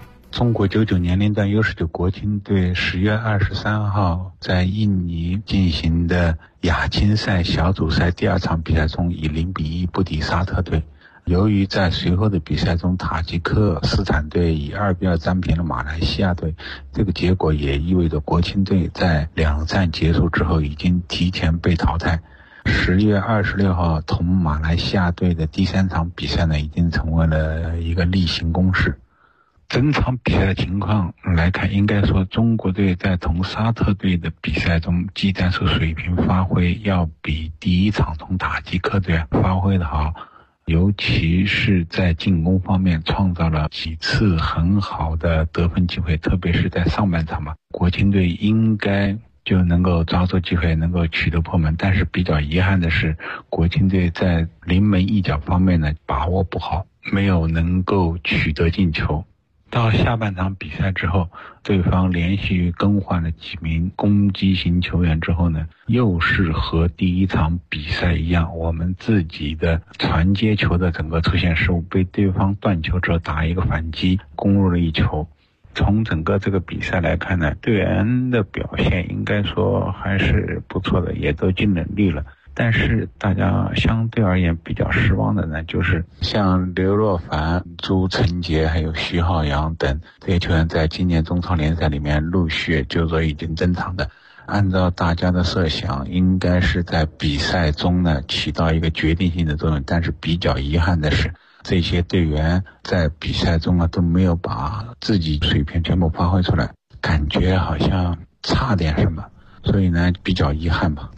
中国99年龄段 U19 国青队10月23号在印尼进行的亚青赛小组赛第2场比赛中以0-1不敌沙特队。由于在随后的比赛中塔吉克斯坦队以2-2战平了马来西亚队，这个结果也意味着国青队在2战结束之后已经提前被淘汰。10月26号同马来西亚队的第3场比赛呢，已经成为了一个例行公事。整场比赛的情况来看，应该说中国队在同沙特队的比赛中技战术水平发挥要比第1场同塔吉克队发挥的好，尤其是在进攻方面创造了几次很好的得分机会，特别是在上半场吧，国青队应该就能够抓住机会，能够取得破门。但是比较遗憾的是，国青队在临门一脚方面呢把握不好，没有能够取得进球。到下半场比赛之后，对方连续更换了几名攻击型球员之后呢，又是和第1场比赛一样，我们自己的传接球的整个出现失误，被对方断球之后打一个反击，攻入了1球。从整个这个比赛来看呢，队员的表现应该说还是不错的，也都尽了力了。但是大家相对而言比较失望的呢，就是像刘若凡、朱晨杰还有徐浩洋等这些球员在今年中超联赛里面陆续就说已经登场的，按照大家的设想，应该是在比赛中呢起到一个决定性的作用。但是比较遗憾的是，这些队员在比赛中都没有把自己水平全部发挥出来，感觉好像差点什么，所以呢比较遗憾吧。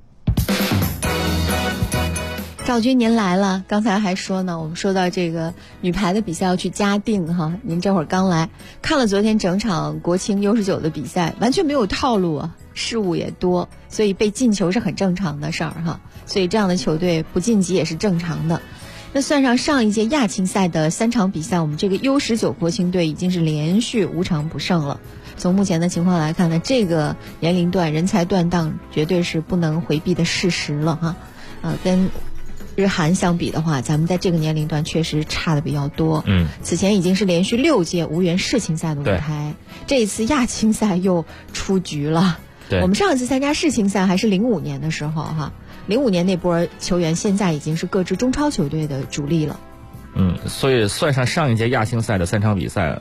赵军您来了，刚才还说呢，我们说到这个女排的比赛要去嘉定哈，您这会儿刚来，看了昨天整场国青 U19 的比赛，完全没有套路啊，失误也多，所以被进球是很正常的事儿哈，所以这样的球队不晋级也是正常的。那算上上一届亚青赛的3场比赛，我们这个 U19 国青队已经是连续5场不胜了。从目前的情况来看呢，这个年龄段人才断档绝对是不能回避的事实了哈。跟日韩相比的话，咱们在这个年龄段确实差的比较多。此前已经是连续6届无缘世青赛的舞台，这一次亚青赛又出局了。我们上一次参加世青赛还是05年的时候哈，05年那波球员现在已经是各支中超球队的主力了。
所以算上上一届亚青赛的3场比赛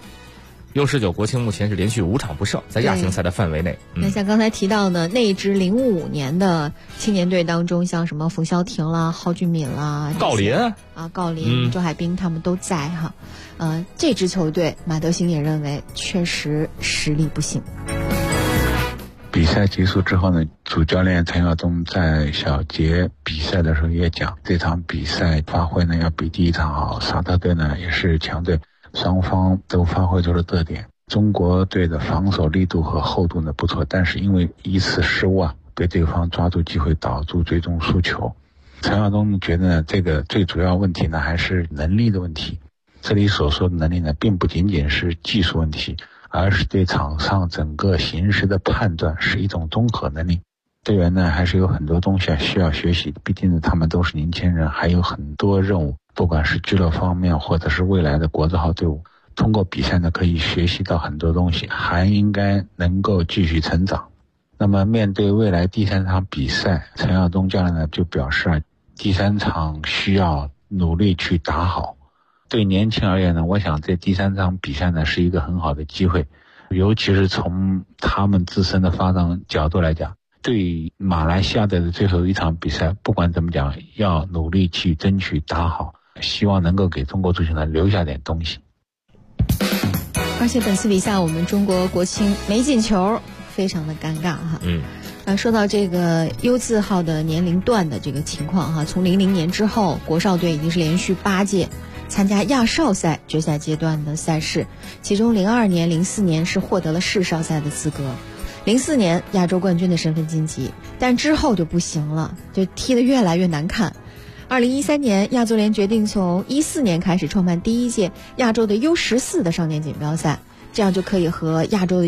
，U19 国青目前是连续5场不胜，在亚青赛的范围内。
那像刚才提到的那一支05年的青年队当中，像什么冯潇霆啦、郝俊敏啦、
郜林
郜林、周海滨他们都在哈。这支球队马德兴也认为确实实力不行。
比赛结束之后呢，主教练陈晓东在小结比赛的时候也讲，这场比赛发挥呢要比第1场好，沙特队呢也是强队，双方都发挥出了特点。中国队的防守力度和厚度呢不错，但是因为一次失误被对方抓住机会，导致最终输球。陈晓东觉得呢，这个最主要问题呢还是能力的问题。这里所说的能力呢，并不仅仅是技术问题，而是对场上整个形势的判断，是一种综合能力。队员呢还是有很多东西需要学习，毕竟他们都是年轻人，还有很多任务，不管是俱乐部方面或者是未来的国字号队伍，通过比赛呢可以学习到很多东西，还应该能够继续成长。那么面对未来第3场比赛，陈晓东教练呢就表示第3场需要努力去打好。对年轻而言呢，我想这第3场比赛呢是一个很好的机会，尤其是从他们自身的发展角度来讲，对马来西亚队的最后1场比赛，不管怎么讲，要努力去争取打好，希望能够给中国足球呢留下点东西。
而且本次比赛我们中国国青没进球，非常的尴尬哈。说到这个 U 字号的年龄段的这个情况哈，从00年之后，国少队已经是连续8届参加亚少赛决赛阶段的赛事，其中02年、04年是获得了市少赛的资格，04年亚洲冠军的身份晋级，但之后就不行了，就踢得越来越难看。2013年，亚足联决定从14年开始创办第1届亚洲的 U14 的少年锦标赛，这样就可以和亚洲的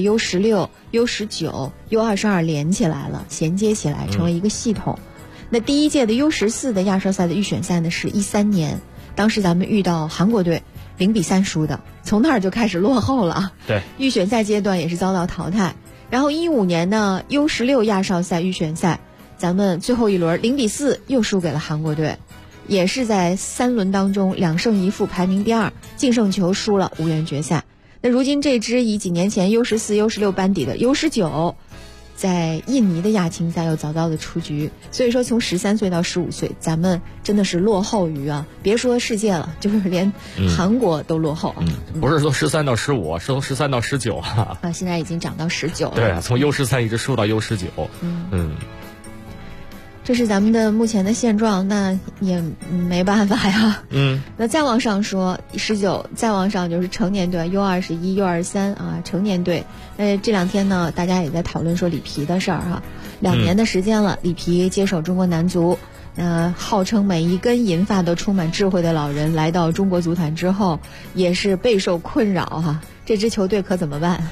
U16、U19、U22 连起来了，衔接起来成为一个系统。那第1届的 U14 的亚少赛的预选赛呢是13年，当时咱们遇到韩国队， 0-3输的，从那儿就开始落后了。
对，
预选赛阶段也是遭到淘汰。然后15年呢 U16 亚少赛预选赛，咱们最后一轮0-4又输给了韩国队，也是在3轮当中2胜1负排名第2，净胜球输了无缘决赛。那如今这支以几年前 U14、U16 班底的 U19，在印尼的亚青赛又早早的出局，所以说从13岁到15岁，咱们真的是落后于别说世界了，就是连韩国都落后
不是说13到15，是从13到19啊。
现在已经涨到19了。
对，从 U13 一直输到 U19。
这是咱们的目前的现状，那也没办法呀。那再往上说19，再往上就是成年队 U21、U23成年队。这2天呢，大家也在讨论说里皮的事儿2年的时间了，里皮接手中国男足，号称每一根银发都充满智慧的老人来到中国足坛之后，也是备受困扰这支球队可怎么办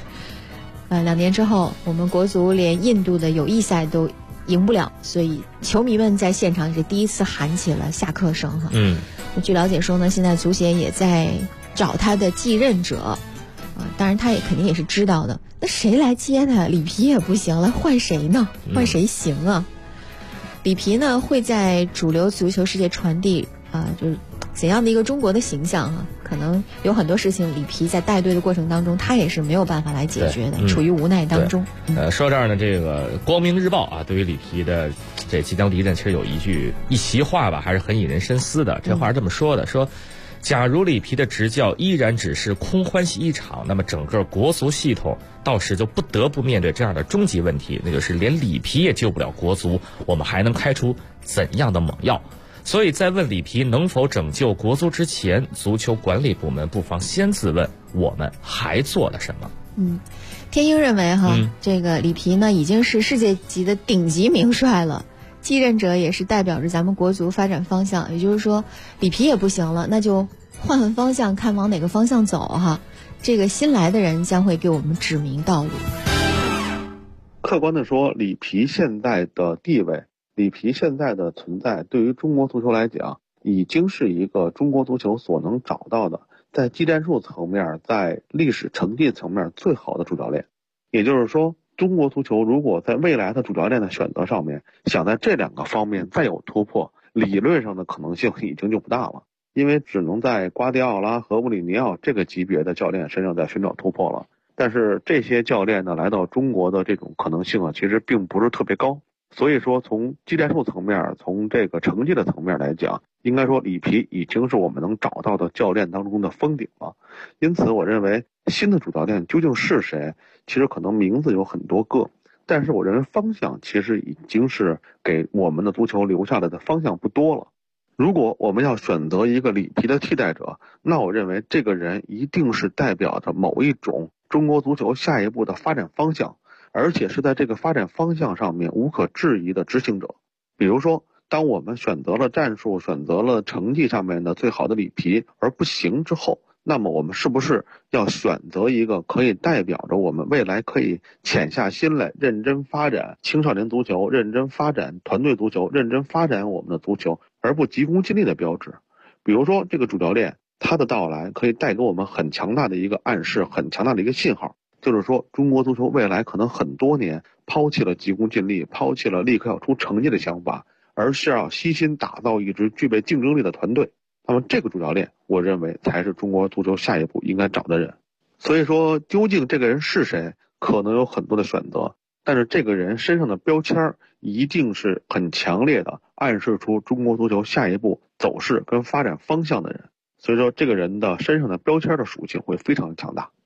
？2年之后，我们国足连印度的友谊赛都赢不了，所以球迷们在现场是第一次喊起了下课声据了解说呢，现在足协也在找他的继任者当然他也肯定也是知道的，那谁来接他？里皮也不行了，换谁呢？换谁行啊？里皮呢会在主流足球世界传递就是怎样的一个中国的形象可能有很多事情里皮在带队的过程当中他也是没有办法来解决的，处于无奈当中。
说这儿呢，这个光明日报对于里皮的这即将离任其实有一席话吧，还是很引人深思的。这话是这么说的，说假如里皮的执教依然只是空欢喜一场，那么整个国足系统到时就不得不面对这样的终极问题，那就是连里皮也救不了国足，我们还能开出怎样的猛药？所以在问里皮能否拯救国足之前，足球管理部门不妨先自问我们还做了什么。
天鹰认为这个里皮呢已经是世界级的顶级名帅了，继任者也是代表着咱们国足发展方向，也就是说里皮也不行了，那就换方向，看往哪个方向走这个新来的人将会给我们指明道路。
客观的说，里皮现在的地位，里皮现在的存在，对于中国足球来讲，已经是一个中国足球所能找到的在技战术层面，在历史成绩层面最好的主教练。也就是说，中国足球如果在未来的主教练的选择上面，想在这2个方面再有突破，理论上的可能性已经就不大了，因为只能在瓜迪奥拉和穆里尼奥这个级别的教练身上在寻找突破了。但是这些教练呢，来到中国的这种可能性其实并不是特别高。所以说从技战术层面，从这个成绩的层面来讲，应该说里皮已经是我们能找到的教练当中的封顶了。因此我认为新的主教练究竟是谁，其实可能名字有很多个，但是我认为方向其实已经是给我们的足球留下来的方向不多了。如果我们要选择一个里皮的替代者，那我认为这个人一定是代表着某一种中国足球下一步的发展方向，而且是在这个发展方向上面无可置疑的执行者。比如说，当我们选择了战术，选择了成绩上面的最好的里皮而不行之后，那么我们是不是要选择一个可以代表着我们未来可以潜下心来认真发展青少年足球，认真发展团队足球，认真发展我们的足球，而不急功近利的标志？比如说这个主教练他的到来可以带给我们很强大的一个暗示，很强大的一个信号，就是说中国足球未来可能很多年抛弃了急功近利，抛弃了立刻要出成绩的想法，而是要悉心打造一支具备竞争力的团队。那么这个主教练，我认为才是中国足球下一步应该找的人。所以说究竟这个人是谁，可能有很多的选择，但是这个人身上的标签一定是很强烈的暗示出中国足球下一步走势跟发展方向的人。所以说这个人的身上的标签的属性会非常强大。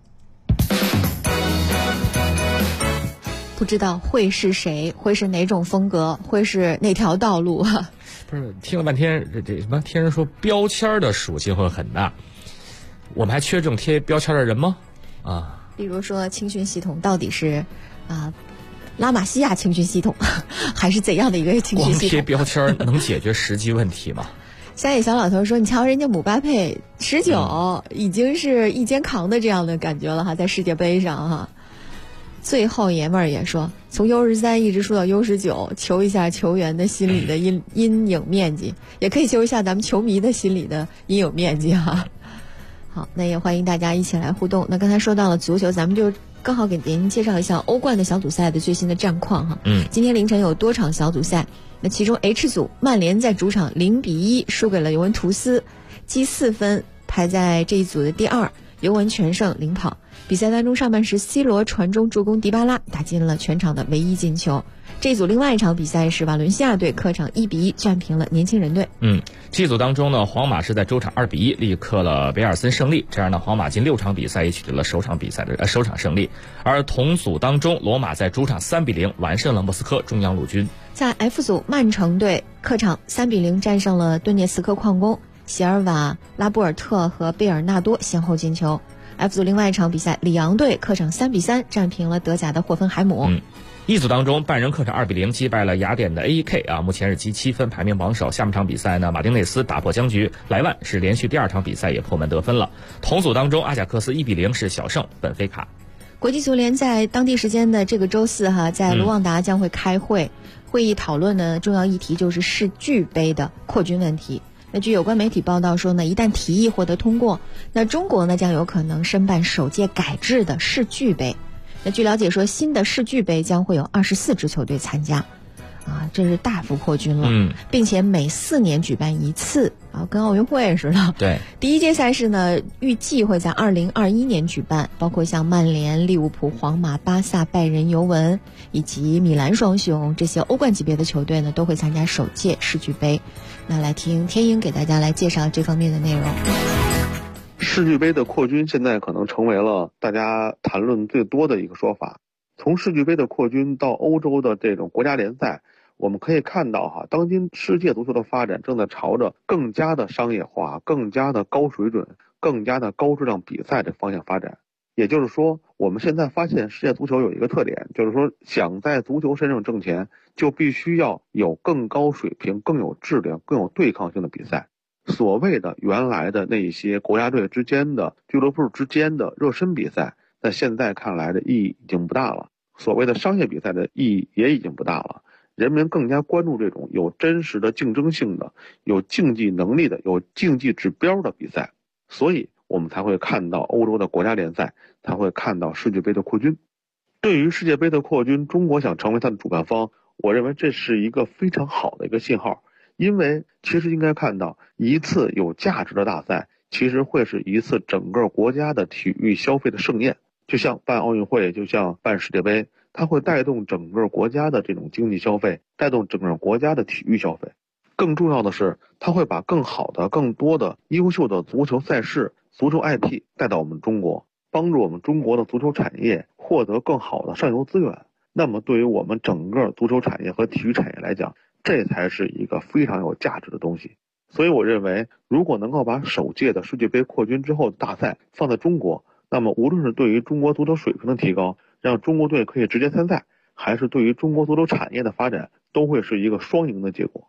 不知道会是谁，会是哪种风格，会是哪条道路
不是听了半天这什么听人说标签的属性会很大，我们还缺这种贴标签的人吗？
比如说青训系统到底是拉玛西亚青训系统还是怎样的一个青训系统？
光贴标签能解决实际问题吗？
下野小老头说，你瞧人家姆巴佩19已经是一肩扛的这样的感觉了在世界杯上最后爷们儿也说，从 U13 一直输到 U19， 求一下球员的心理的阴影面积，也可以求一下咱们球迷的心理的阴影面积好，那也欢迎大家一起来互动。那刚才说到了足球，咱们就刚好给您介绍一下欧冠的小组赛的最新的战况哈。今天凌晨有多场小组赛，那其中 H 组，曼联在主场0-1输给了尤文图斯，积4分，排在这一组的第2，尤文全胜领跑。比赛当中上半时 C 罗传中助攻迪巴拉，打进了全场的唯一进球。这一组另外一场比赛是瓦伦西亚队客场1-1战平了年轻人队。
这组当中呢，皇马是在主场2-1力克了维尔森胜利，这样呢，皇马近6场比赛也取得了首场胜利。而同组当中，罗马在主场3-0完胜了莫斯科中央陆军。
在 F 组，曼城队客场3-0战胜了顿涅茨克矿工，席尔瓦、拉波尔特和贝尔纳多先后进球。F 组另外一场比赛，里昂队客场3-3战平了德甲的霍芬海姆。
一组当中，拜仁客场2-0击败了雅典的 AEK 目前是积7分，排名榜首。下半场比赛呢，马丁内斯打破僵局，莱万是连续第2场比赛也破门得分了。同组当中，阿贾克斯1-0是小胜本菲卡。
国际足联在当地时间的这个周4在卢旺达将会开会，会议讨论的重要议题就是世俱杯的扩军问题。那据有关媒体报道说呢，一旦提议获得通过，那中国呢将有可能申办首届改制的世俱杯。那据了解说，新的世俱杯将会有24支球队参加，这是大幅扩军了，并且每4年举办一次，跟奥运会似的。
对，
第一届赛事呢，预计会在2021年举办，包括像曼联、利物浦、皇马、巴萨、拜仁、尤文以及米兰双雄这些欧冠级别的球队呢，都会参加首届世俱杯。那来听天英给大家来介绍这方面的内容。
世俱杯的扩军现在可能成为了大家谈论最多的一个说法。从世俱杯的扩军到欧洲的这种国家联赛，我们可以看到当今世界足球的发展正在朝着更加的商业化、更加的高水准、更加的高质量比赛的方向发展。也就是说，我们现在发现世界足球有一个特点，就是说想在足球身上挣钱，就必须要有更高水平、更有质量、更有对抗性的比赛。所谓的原来的那些国家队之间的、俱乐部之间的热身比赛，在现在看来的意义已经不大了。所谓的商业比赛的意义也已经不大了。人们更加关注这种有真实的竞争性的、有竞技能力的、有竞技指标的比赛，所以我们才会看到欧洲的国家联赛，才会看到世界杯的扩军。对于世界杯的扩军，中国想成为它的主办方，我认为这是一个非常好的一个信号。因为其实应该看到，一次有价值的大赛其实会是一次整个国家的体育消费的盛宴，就像办奥运会，就像办世界杯，它会带动整个国家的这种经济消费，带动整个国家的体育消费。更重要的是，它会把更好的、更多的优秀的足球赛事、足球 IP 带到我们中国，帮助我们中国的足球产业获得更好的上游资源。那么对于我们整个足球产业和体育产业来讲，这才是一个非常有价值的东西。所以我认为，如果能够把首届的世界杯扩军之后的大赛放在中国，那么无论是对于中国足球水平的提高，让中国队可以直接参赛，还是对于中国足球产业的发展，都会是一个双赢的结果。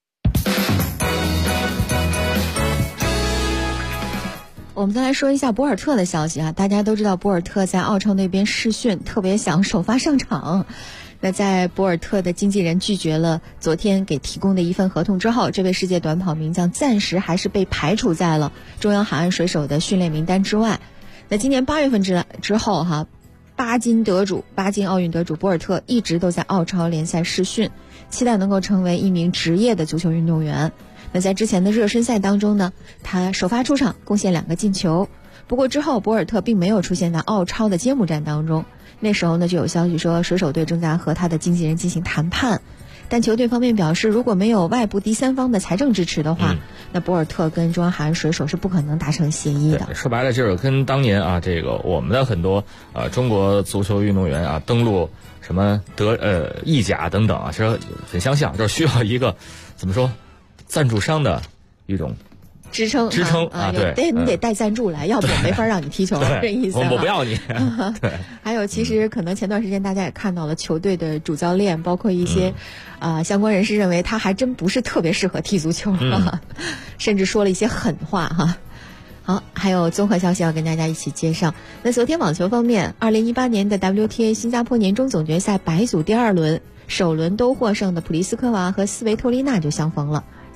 我们再来说一下博尔特的消息大家都知道博尔特在澳超那边试训，特别想首发上场。那在博尔特的经纪人拒绝了昨天给提供的一份合同之后，这位世界短跑名将暂时还是被排除在了中央海岸水手的训练名单之外。那今年8月份之后巴金奥运得主博尔特一直都在澳超联赛试训，期待能够成为一名职业的足球运动员。那在之前的热身赛当中呢，他首发出场贡献2个进球。不过之后博尔特并没有出现在澳超的揭幕战当中。那时候呢，就有消息说水手队正在和他的经纪人进行谈判，但球队方面表示，如果没有外部第三方的财政支持的话，那博尔特跟中央海岸水手是不可能达成协议的。
说白了就是跟当年这个我们的很多中国足球运动员登陆什么意甲等等其实很相像，就是需要一个怎么说赞助商的一种
支撑
对，
你得带赞助来，要不我没法让你踢球，这意思。
我不要你。对。
还有，其实可能前段时间大家也看到了，球队的主教练，包括一些相关人士认为他还真不是特别适合踢足球甚至说了一些狠话好，还有综合消息要跟大家一起介绍。那昨天网球方面，2018年的 WTA 新加坡年终总决赛白组第2轮，首轮都获胜的普利斯科娃和斯维托利娜就相逢了。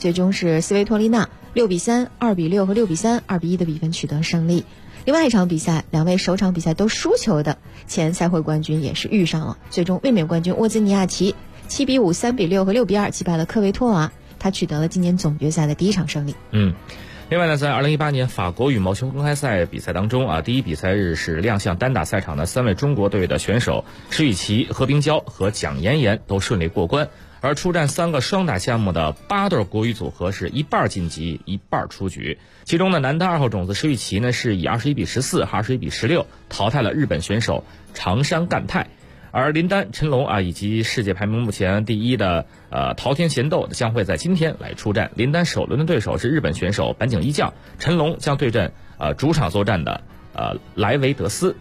最终是斯维托利娜6比3、2比6和6比3、2比1的比分取得胜利。另外一场比赛，两位首场比赛都输球的前赛会冠军也是遇上了，最终卫冕冠军沃兹尼亚奇7比5、3比6和6比2击败了科维托娃，他取得了今年总决赛的第一场胜利。
另外呢，在2018年法国羽毛球公开赛比赛当中第一比赛日是亮相单打赛场的3位中国队的选手施雨琪、何冰娇和蒋妍妍都顺利过关，而出战3个双打项目的8对国羽组合是一半晋级一半出局。其中呢，男单2号种子施雨琪呢是以21比14和21比16淘汰了日本选手长山干太。而林丹、陈龙以及世界排名目前第一的桃田贤斗将会在今天来出战。林丹首轮的对手是日本选手坂井一将，陈龙将对阵主场作战的莱维德斯。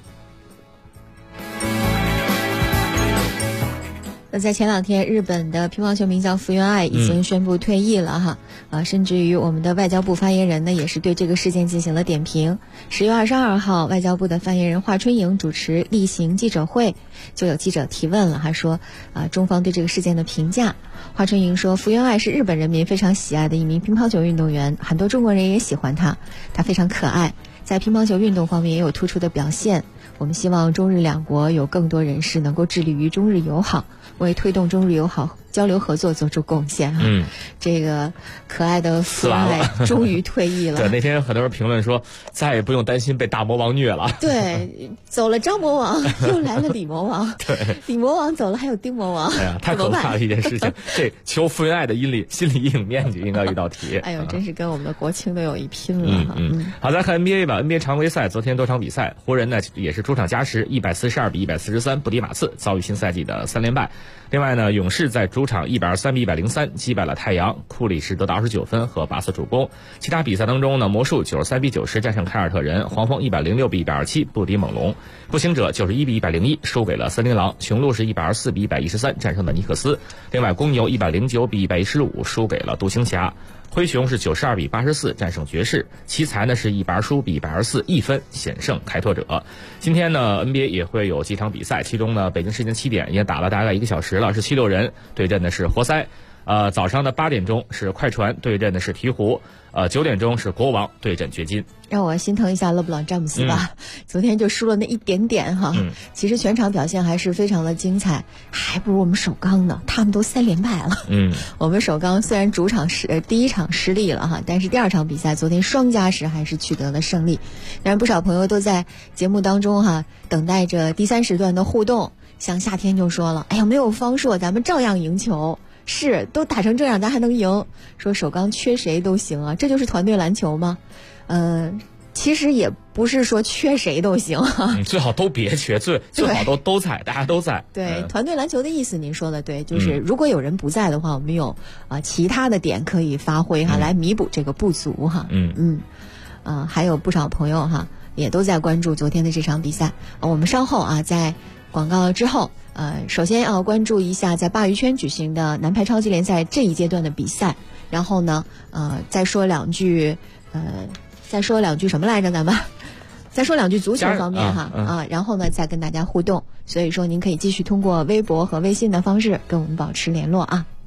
那在前2天，日本的乒乓球名将福原爱已经宣布退役了甚至于我们的外交部发言人呢也是对这个事件进行了点评。10月22号，外交部的发言人华春莹主持例行记者会，就有记者提问了，他说中方对这个事件的评价。华春莹说，福原爱是日本人民非常喜爱的一名乒乓球运动员，很多中国人也喜欢他，他非常可爱，在乒乓球运动方面也有突出的表现。我们希望中日两国有更多人士能够致力于中日友好，为推动中日友好交流合作做出贡献这个可爱的福原爱终于退役了。
对，那天很多人评论说再也不用担心被大魔王虐了。
对，走了张魔王又来了李魔王。
对，
李魔王走了还有丁魔王。
哎呀，太可怕了一件事情。这求福原爱的心理阴影面积应该有一道题。
哎呦，真是跟我们的国青都有一拼了。
好，再看 NBA 吧。NBA 常规赛昨天多场比赛，湖人呢也是主场加时142比143不敌马刺，遭遇新赛季的3连败。另外呢，勇士在主场123比103击败了太阳，库里是得到29分和8次助攻。其他比赛当中呢，魔术93比90战胜凯尔特人，黄蜂106比127不敌猛龙，步行者91比101输给了森林狼，雄鹿是124比113战胜了尼克斯。另外，公牛109比115输给了独行侠。灰熊是92比84战胜爵士，奇才呢是120比1241分险胜开拓者。今天呢 NBA 也会有几场比赛，其中呢北京时间7点也打了大概1个小时了，是76人对阵的是活塞。早上的8点钟是快船对阵的是鹈鹕，9点钟是国王对阵掘金。
让我心疼一下勒布朗詹姆斯吧，昨天就输了那一点点其实全场表现还是非常的精彩，还不如我们首钢呢，他们都3连败了。我们首钢虽然主场第一场失利了但是第2场比赛昨天双加时还是取得了胜利。当然不少朋友都在节目当中等待着第3时段的互动，像夏天就说了，哎呀，没有方硕咱们照样赢球。是，都打成这样咱还能赢，说首钢缺谁都行这就是团队篮球吗？其实也不是说缺谁都行
最好都别缺，最好都在，大家都在。
对，团队篮球的意思您说的对，就是如果有人不在的话，我们有其他的点可以发挥来弥补这个不足还有不少朋友也都在关注昨天的这场比赛。我们稍后在广告之后首先要关注一下在鲅鱼圈举行的男排超级联赛这一阶段的比赛，然后呢再说两句什么来着，咱们再说2句足球方面然后呢再跟大家互动，所以说您可以继续通过微博和微信的方式跟我们保持联络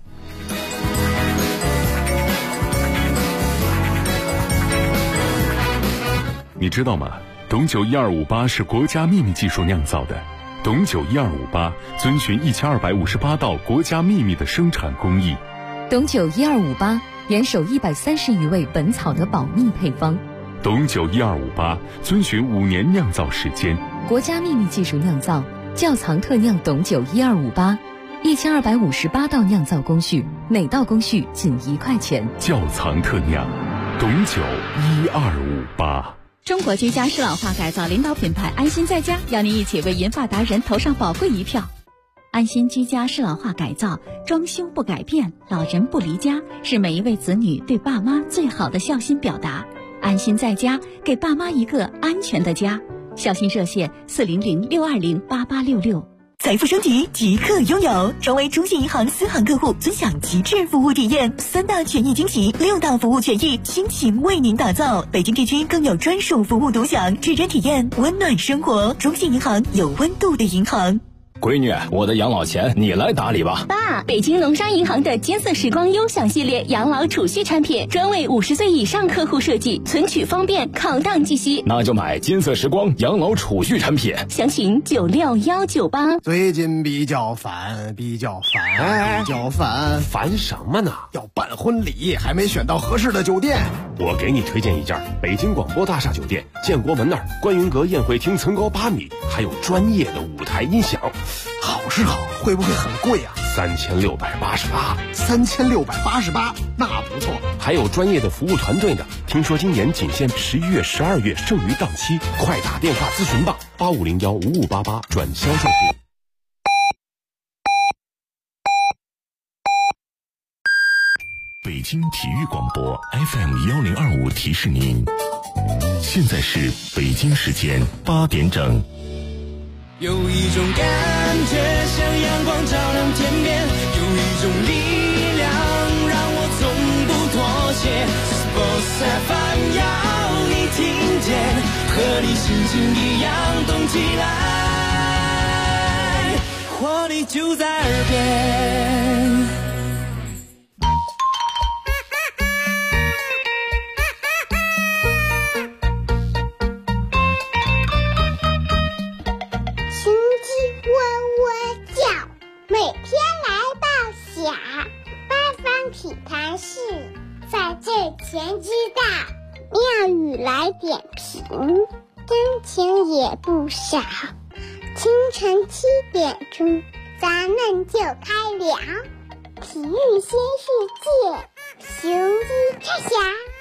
你知道吗？董酒1258是国家秘密技术酿造的。董酒1258遵循1258道国家秘密的生产工艺。
董酒1258严守130余味本草的保密配方。
董酒1258遵循5年酿造时间，
国家秘密技术酿造，窖藏特酿董酒1258，1258道酿造工序，每道工序仅1块钱。
窖藏特酿，董酒1258。
中国居家适老化改造领导品牌安心在家，邀您一起为银发达人投上宝贵一票。安心居家适老化改造，装修不改变，老人不离家，是每一位子女对爸妈最好的孝心表达。安心在家，给爸妈一个安全的家。孝心热线400-620-8866。
财富升级即刻拥有，成为中信银行私行客户，尊享极致服务体验，3大权益惊喜，6大服务权益倾情为您打造。北京地区更有专属服务独享，智臻体验温暖生活。中信银行有温度的银行。
闺女，我的养老钱你来打理吧。
爸，北京农商银行的金色时光优享系列养老储蓄产品，专为50岁以上客户设计，存取方便，抗荡计息。
那就买金色时光养老储蓄产品，
详询96198。
最近比较烦，
烦什么呢？
要办婚礼，还没选到合适的酒店。
我给你推荐一家北京广播大厦酒店，建国门那儿观云阁宴会厅层高8米，还有专业的舞台音响。
好是好，会不会很贵啊
？3688，
3688，那不错。
还有专业的服务团队呢。听说今年仅限11月、12月剩余档期，快打电话咨询吧，85015588转销售部。
北京体育广播 FM1025提示您，现在是北京时间8点整。
有一种感觉像阳光照亮天边，有一种力量让我从不妥协。Sports FM 要你听见，和你心情一样动起来，活力就在耳边。
每天来报晓，八方体坛事，在这前知道，妙语来点评，真情也不少。清晨7点钟，咱们就开聊，体育新世界，雄鸡开霞。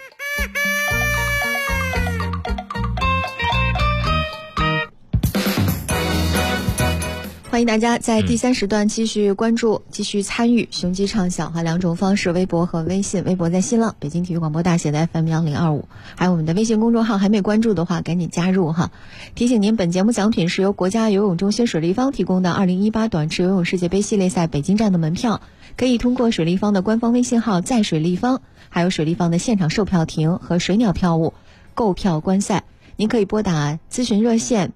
欢迎大家在第3时段继续关注、继续参与雄鸡畅晓2种方式，微博和微信。微博在新浪北京体育广播大写的 FM1025，还有我们的微信公众号，还没关注的话赶紧加入哈。提醒您，本节目奖品是由国家游泳中心水立方提供的2018短池游泳世界杯系列赛北京站的门票，可以通过水立方的官方微信号在水立方，还有水立方的现场售票亭和水鸟票务购票观赛。您可以拨打咨询热线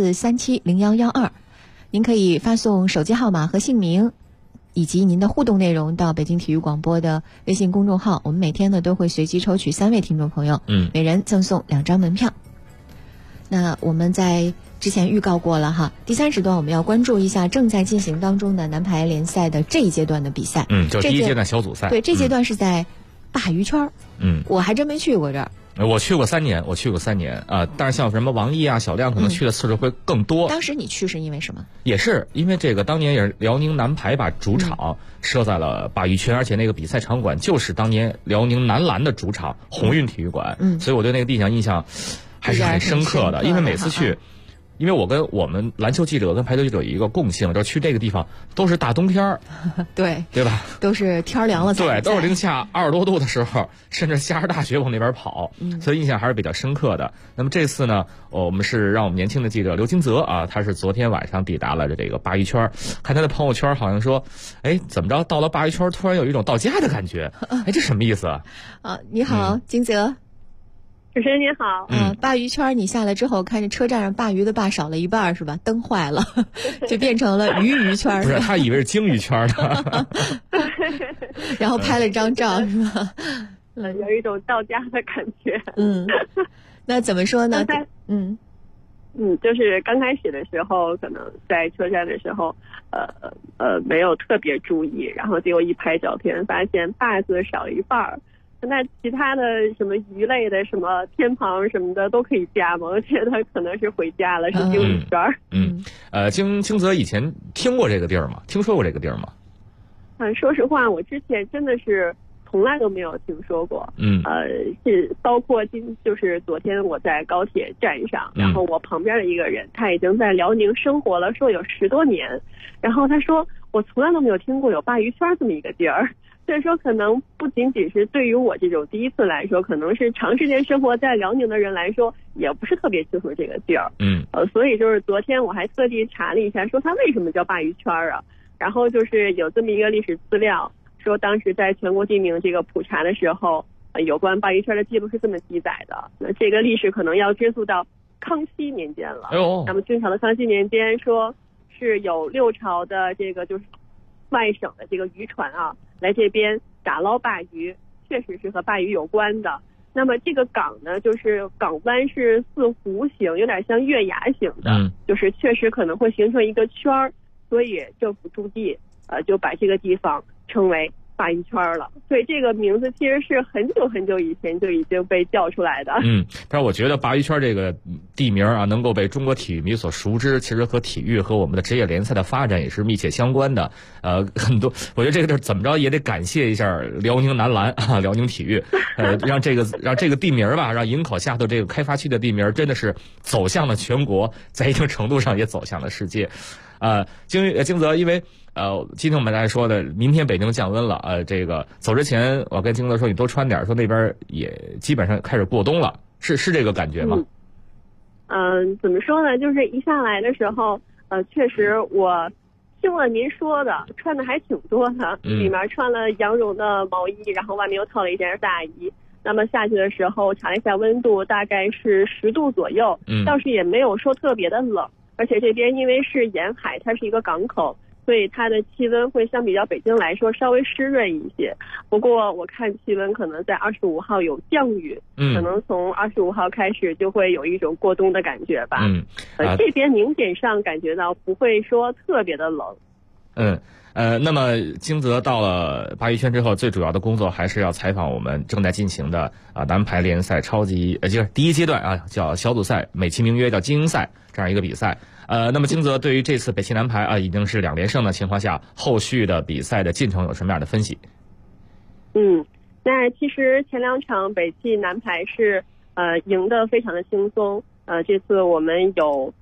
84370112。您可以发送手机号码和姓名以及您的互动内容到北京体育广播的微信公众号，我们每天呢都会随机抽取3位听众朋友，每人赠送2张门票。那我们在之前预告过了哈，第3时段我们要关注一下正在进行当中的男排联赛的这一阶段的比赛。
就第一阶段小组赛。
对，这阶段是在鲅鱼圈。我还真没去过这儿。
我去过3年，但是像什么王毅啊、小亮可能去的次数会更多。
当时你去是因为什么？
也是因为这个，当年也是辽宁男排把主场设在了鲅鱼圈，而且那个比赛场馆就是当年辽宁男篮的主场鸿运体育馆，所以我对那个地方印象还是很深刻的。因为每次去，因为我跟我们篮球记者跟排球记者有一个共性，就是去这个地方都是大冬天对吧？
都是天凉了才
对，都是零下20多度的时候，甚至下着大雪往那边跑，所以印象还是比较深刻的。那么这次呢，我们是让我们年轻的记者刘金泽啊，他是昨天晚上抵达了这个鲅鱼圈，看他的朋友圈好像说，怎么着到了鲅鱼圈突然有一种到家的感觉，这什么意思啊？
你好，金泽。
主持人您好。
鲅鱼圈你下来之后，看见车站上鲅鱼的鲅少了一半是吧？灯坏了，就变成了鱼圈。
不是，他以为是鲸鱼圈的。
然后拍了张照是吧？
有一种到家的感觉。
那怎么说呢？
就是刚开始的时候，可能在车站的时候，没有特别注意，然后结果一拍照片，发现鲅字少一半。那其他的什么鱼类的什么偏旁什么的都可以加吗？我觉得可能是回家了，是鲸鱼圈。
金泽以前听过这个地儿吗？听说过这个地儿吗？
说实话，我之前真的是从来都没有听说过。是包括就是昨天我在高铁站上，然后我旁边的一个人，他已经在辽宁生活了，说有10多年，然后他说我从来都没有听过有鲅鱼圈这么一个地儿。所以说，可能不仅仅是对于我这种第一次来说，可能是长时间生活在辽宁的人来说，也不是特别清楚这个地儿。所以就是昨天我还特地查了一下，说它为什么叫鲅鱼圈啊？然后就是有这么一个历史资料，说当时在全国地名这个普查的时候，有关鲅鱼圈的记录是这么记载的。那这个历史可能要追溯到康熙年间了。那么清朝的康熙年间说， 是有6条的这个就是外省的这个渔船啊来这边打捞鲅鱼，确实是和鲅鱼有关的。那么这个港呢，就是港湾是似弧形，有点像月牙形的，就是确实可能会形成一个圈儿，所以政府驻地就把这个地方称为鲅鱼圈了。所以这个名字其实是很久很久以前就已经被叫出来的。
但是我觉得鲅鱼圈这个地名啊，能够被中国体育迷所熟知，其实和体育和我们的职业联赛的发展也是密切相关的。很多，我觉得这个怎么着也得感谢一下辽宁男篮啊，辽宁体育，让这个地名吧，让营口下头这个开发区的地名真的是走向了全国，在一定程度上也走向了世界。金泽，因为今天我们来说的，明天北京降温了，这个走之前我跟金泽说，你多穿点，说那边也基本上开始过冬了，是这个感觉吗？
怎么说呢？就是一下来的时候，确实我听了您说的，穿的还挺多的，里面穿了羊绒的毛衣，然后外面又套了一件大衣。那么下去的时候查了一下温度，大概是10度左右，倒是也没有说特别的冷。而且这边因为是沿海，它是一个港口，所以它的气温会相比较北京来说稍微湿润一些。不过我看气温可能在25号有降雨，可能从25号开始就会有一种过冬的感觉吧。这边明显上感觉到不会说特别的冷。
那么金泽到了鲅鱼圈之后，最主要的工作还是要采访我们正在进行的男排联赛就是第一阶段啊，叫小组赛，美其名曰叫精英赛这样一个比赛。那么金泽对于这次北汽男排已经是2连胜的情况下，后续的比赛的进程有什么样的分析？
那其实前2场北汽男排是赢得非常的轻松。这次我们有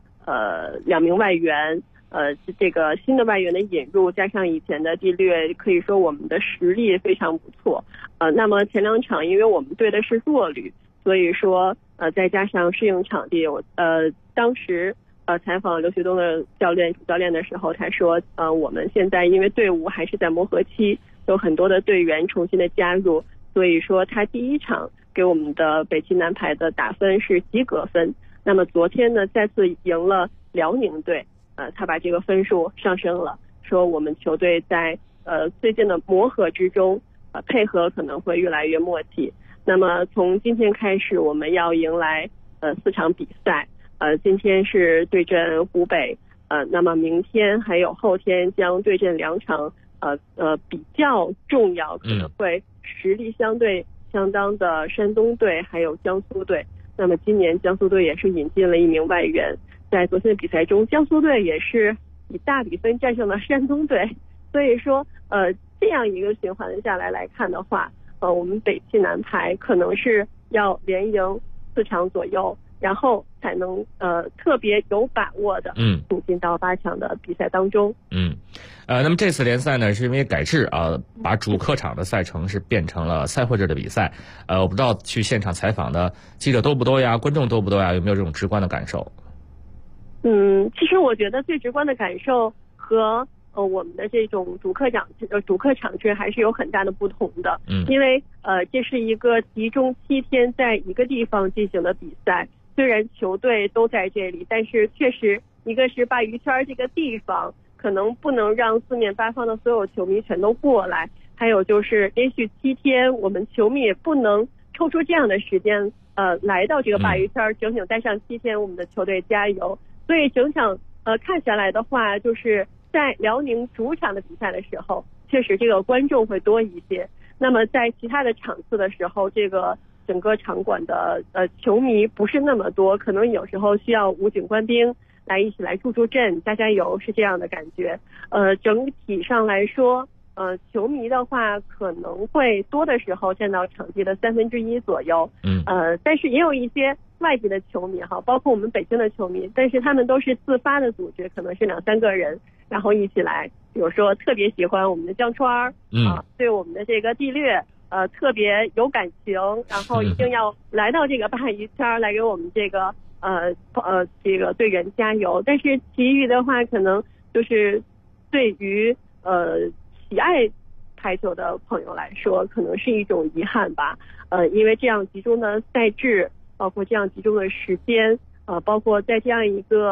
2名外援。这个新的外援的引入，加上以前的地略，可以说我们的实力非常不错。那么前2场因为我们队的是弱旅，所以说再加上适应场地，当时采访刘旭东的主教练的时候，他说我们现在因为队伍还是在磨合期，有很多的队员重新的加入，所以说他第1场给我们的北汽男排的打分是及格分。那么昨天呢，再次赢了辽宁队。他把这个分数上升了，说我们球队在最近的磨合之中，配合可能会越来越默契。那么从今天开始，我们要迎来4场比赛，今天是对阵湖北，那么明天还有后天将对阵2场比较重要，可能会实力相对相当的山东队还有江苏队。那么今年江苏队也是引进了1名外援。在昨天的比赛中，江苏队也是以大比分战胜了山东队，所以说这样一个循环下来看的话，我们北汽男排可能是要连赢4场左右，然后才能特别有把握的进进到8强的比赛当中。
那么这次联赛呢，是因为改制把主客场的赛程是变成了赛会制的比赛。我不知道去现场采访的记者多不多呀，观众多不多呀，有没有这种直观的感受？
其实我觉得最直观的感受和我们的这种主客场制还是有很大的不同的。因为这是一个集中7天在一个地方进行的比赛，虽然球队都在这里，但是确实一个是鲅鱼圈这个地方可能不能让4面8方的所有球迷全都过来，还有就是连续7天我们球迷也不能抽出这样的时间来到这个鲅鱼圈，整整待上7天，我们的球队加油。所以整场看下来的话，就是在辽宁主场的比赛的时候，确实这个观众会多一些。那么在其他的场次的时候，这个整个场馆的球迷不是那么多，可能有时候需要武警官兵来一起来助阵，加加油，是这样的感觉。整体上来说，球迷的话可能会多的时候占到场地的1/3左右。但是也有一些外地的球迷包括我们北京的球迷，但是他们都是自发的组织，可能是2-3个人，然后一起来，比如说特别喜欢我们的江川对我们的这个地略特别有感情，然后一定要来到这个鲅鱼圈来给我们这个这个队员加油。但是其余的话，可能就是对于喜爱排球的朋友来说，可能是一种遗憾吧。因为这样集中的赛制，包括这样集中的时间，包括在这样一个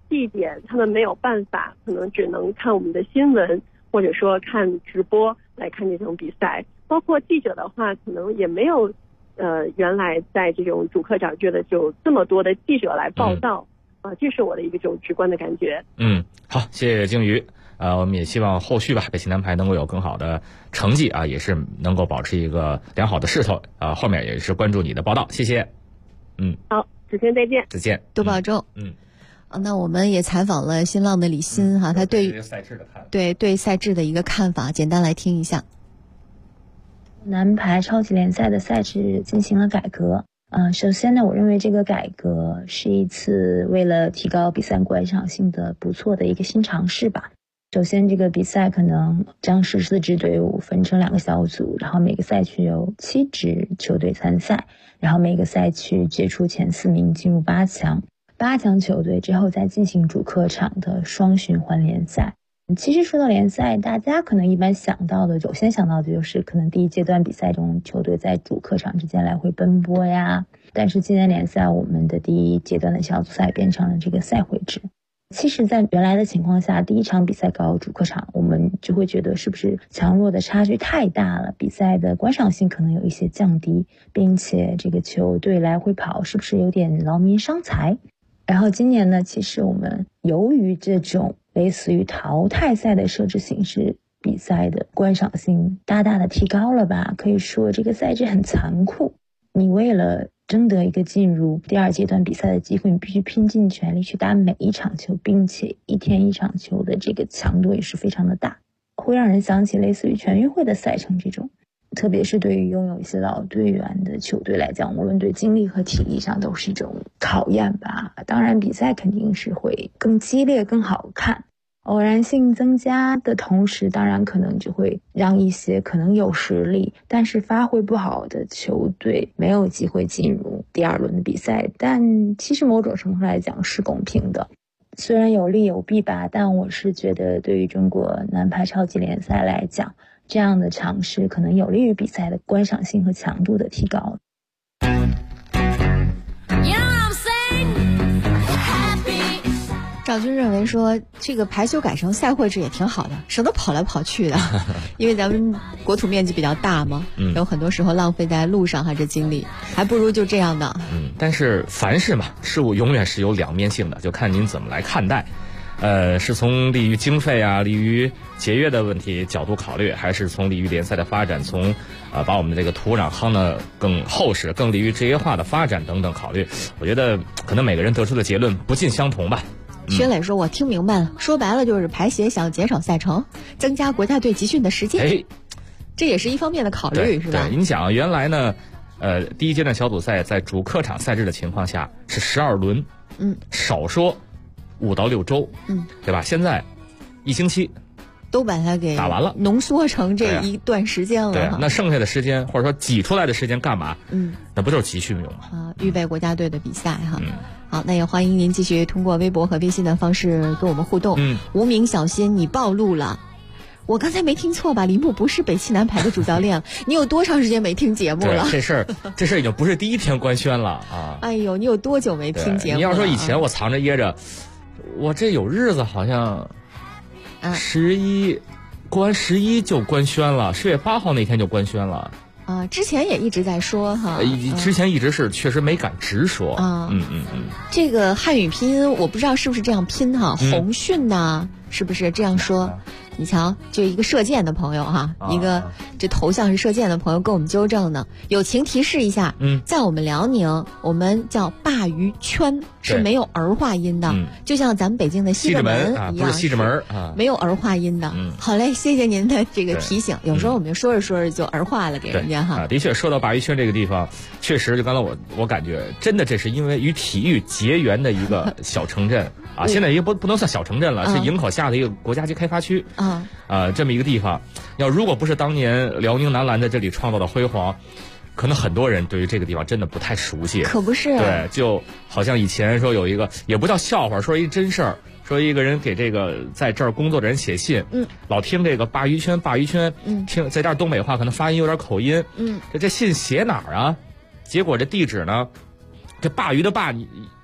地点他们没有办法，可能只能看我们的新闻或者说看直播来看这种比赛。包括记者的话，可能也没有原来在这种主客场觉得就这么多的记者来报道这是我的一种直观的感觉。
好，谢谢鲸鱼。我们也希望后续吧，北汽男排能够有更好的成绩啊，也是能够保持一个良好的势头啊。后面也是关注你的报道，谢谢。
好，主持人再见。
再见，
多保重。那我们也采访了新浪的李欣哈，他对
赛制的看法，
对赛制的一个看法，简单来听一下。
男排超级联赛的赛制进行了改革。首先呢，我认为这个改革是一次为了提高比赛观赏性的不错的一个新尝试吧。首先，这个比赛可能将14支队伍分成2个小组，然后每个赛区有7支球队参赛，然后每个赛区决出前4名进入8强，8强球队之后再进行主客场的双循环联赛。其实说到联赛，大家可能一般想到的，首先想到的就是可能第一阶段比赛中球队在主客场之间来回奔波呀。但是今年联赛我们的第一阶段的小组赛变成了这个赛会制。其实在原来的情况下，第一场比赛搞主客场，我们就会觉得是不是强弱的差距太大了，比赛的观赏性可能有一些降低，并且这个球队来回跑是不是有点劳民伤财。然后今年呢，其实我们由于这种类似于淘汰赛的设置形式，比赛的观赏性大大的提高了吧。可以说这个赛制很残酷，你为了争得一个进入第2阶段比赛的机会，你必须拼尽全力去打每一场球，并且一天一场球的这个强度也是非常的大，会让人想起类似于全运会的赛程这种。特别是对于拥有一些老队员的球队来讲，无论对精力和体力上都是一种考验吧。当然比赛肯定是会更激烈更好看，偶然性增加的同时，当然可能就会让一些可能有实力但是发挥不好的球队没有机会进入第2轮的比赛。但其实某种程度来讲是公平的，虽然有利有弊吧，但我是觉得对于中国男排超级联赛来讲，这样的尝试可能有利于比赛的观赏性和强度的提高。
赵军认为说，这个排球改成赛会制也挺好的，省得跑来跑去的，因为咱们国土面积比较大嘛，有很多时候浪费在路上这精力，还不如就这样的。
但是凡事嘛，事物永远是有两面性的，就看您怎么来看待。是从利于经费啊、利于节约的问题角度考虑，还是从利于联赛的发展，从把我们的这个土壤夯得更厚实、更利于职业化的发展等等考虑？我觉得可能每个人得出的结论不尽相同吧。
薛磊说：“我听明白了，说白了就是排协想减少赛程，增加国家队集训的时间。这也是一方面的考虑，是吧？
对，你想原来呢，第一阶段小组赛在主客场赛制的情况下是12轮，少说5到6周，对吧？现在1星期
都把它给
打完了，
浓缩成这一段时间了。
对，那剩下的时间或者说挤出来的时间干嘛？那不就是集训用吗？
预备国家队的比赛哈。好，那也欢迎您继续通过微博和微信的方式跟我们互动。无名小心，你暴露了。我刚才没听错吧？李牧不是北汽男排的主教练，你有多长时间没听节目了？
这事儿已经不是第一天官宣了啊！
哎呦，你有多久没听节目了？
你要说以前我藏着掖着，我这有日子好像过完11就官宣了，10月8号那天就官宣了。
之前也一直在说哈，
之前一直是确实没敢直说
这个汉语拼音我不知道是不是这样拼哈，红训呐，是不是这样说？你瞧，就一个射箭的朋友哈，一个这头像是射箭的朋友跟我们纠正呢。友情提示一下，在我们辽宁，我们叫鲅鱼圈是没有儿化音的，就像咱们北京的西直门一样，
不是西直门
没有儿化音的。好嘞，谢谢您的这个提醒。有时候我们说着说着就儿化了给人家哈。
的确，说到鲅鱼圈这个地方，确实就刚才我感觉，真的这是因为与体育结缘的一个小城镇啊，现在也不能算小城镇了，是营口下的一个国家级开发区这么一个地方。如果不是当年辽宁男篮在这里创造的辉煌，可能很多人对于这个地方真的不太熟悉。
可不是，
对，就好像以前说有一个也不叫笑话，说一真事儿，说一个人给这个在这儿工作的人写信，老听这个鲅鱼圈，听在这儿东北话可能发音有点口音，这信写哪儿啊？结果这地址呢，这鲅鱼的鲅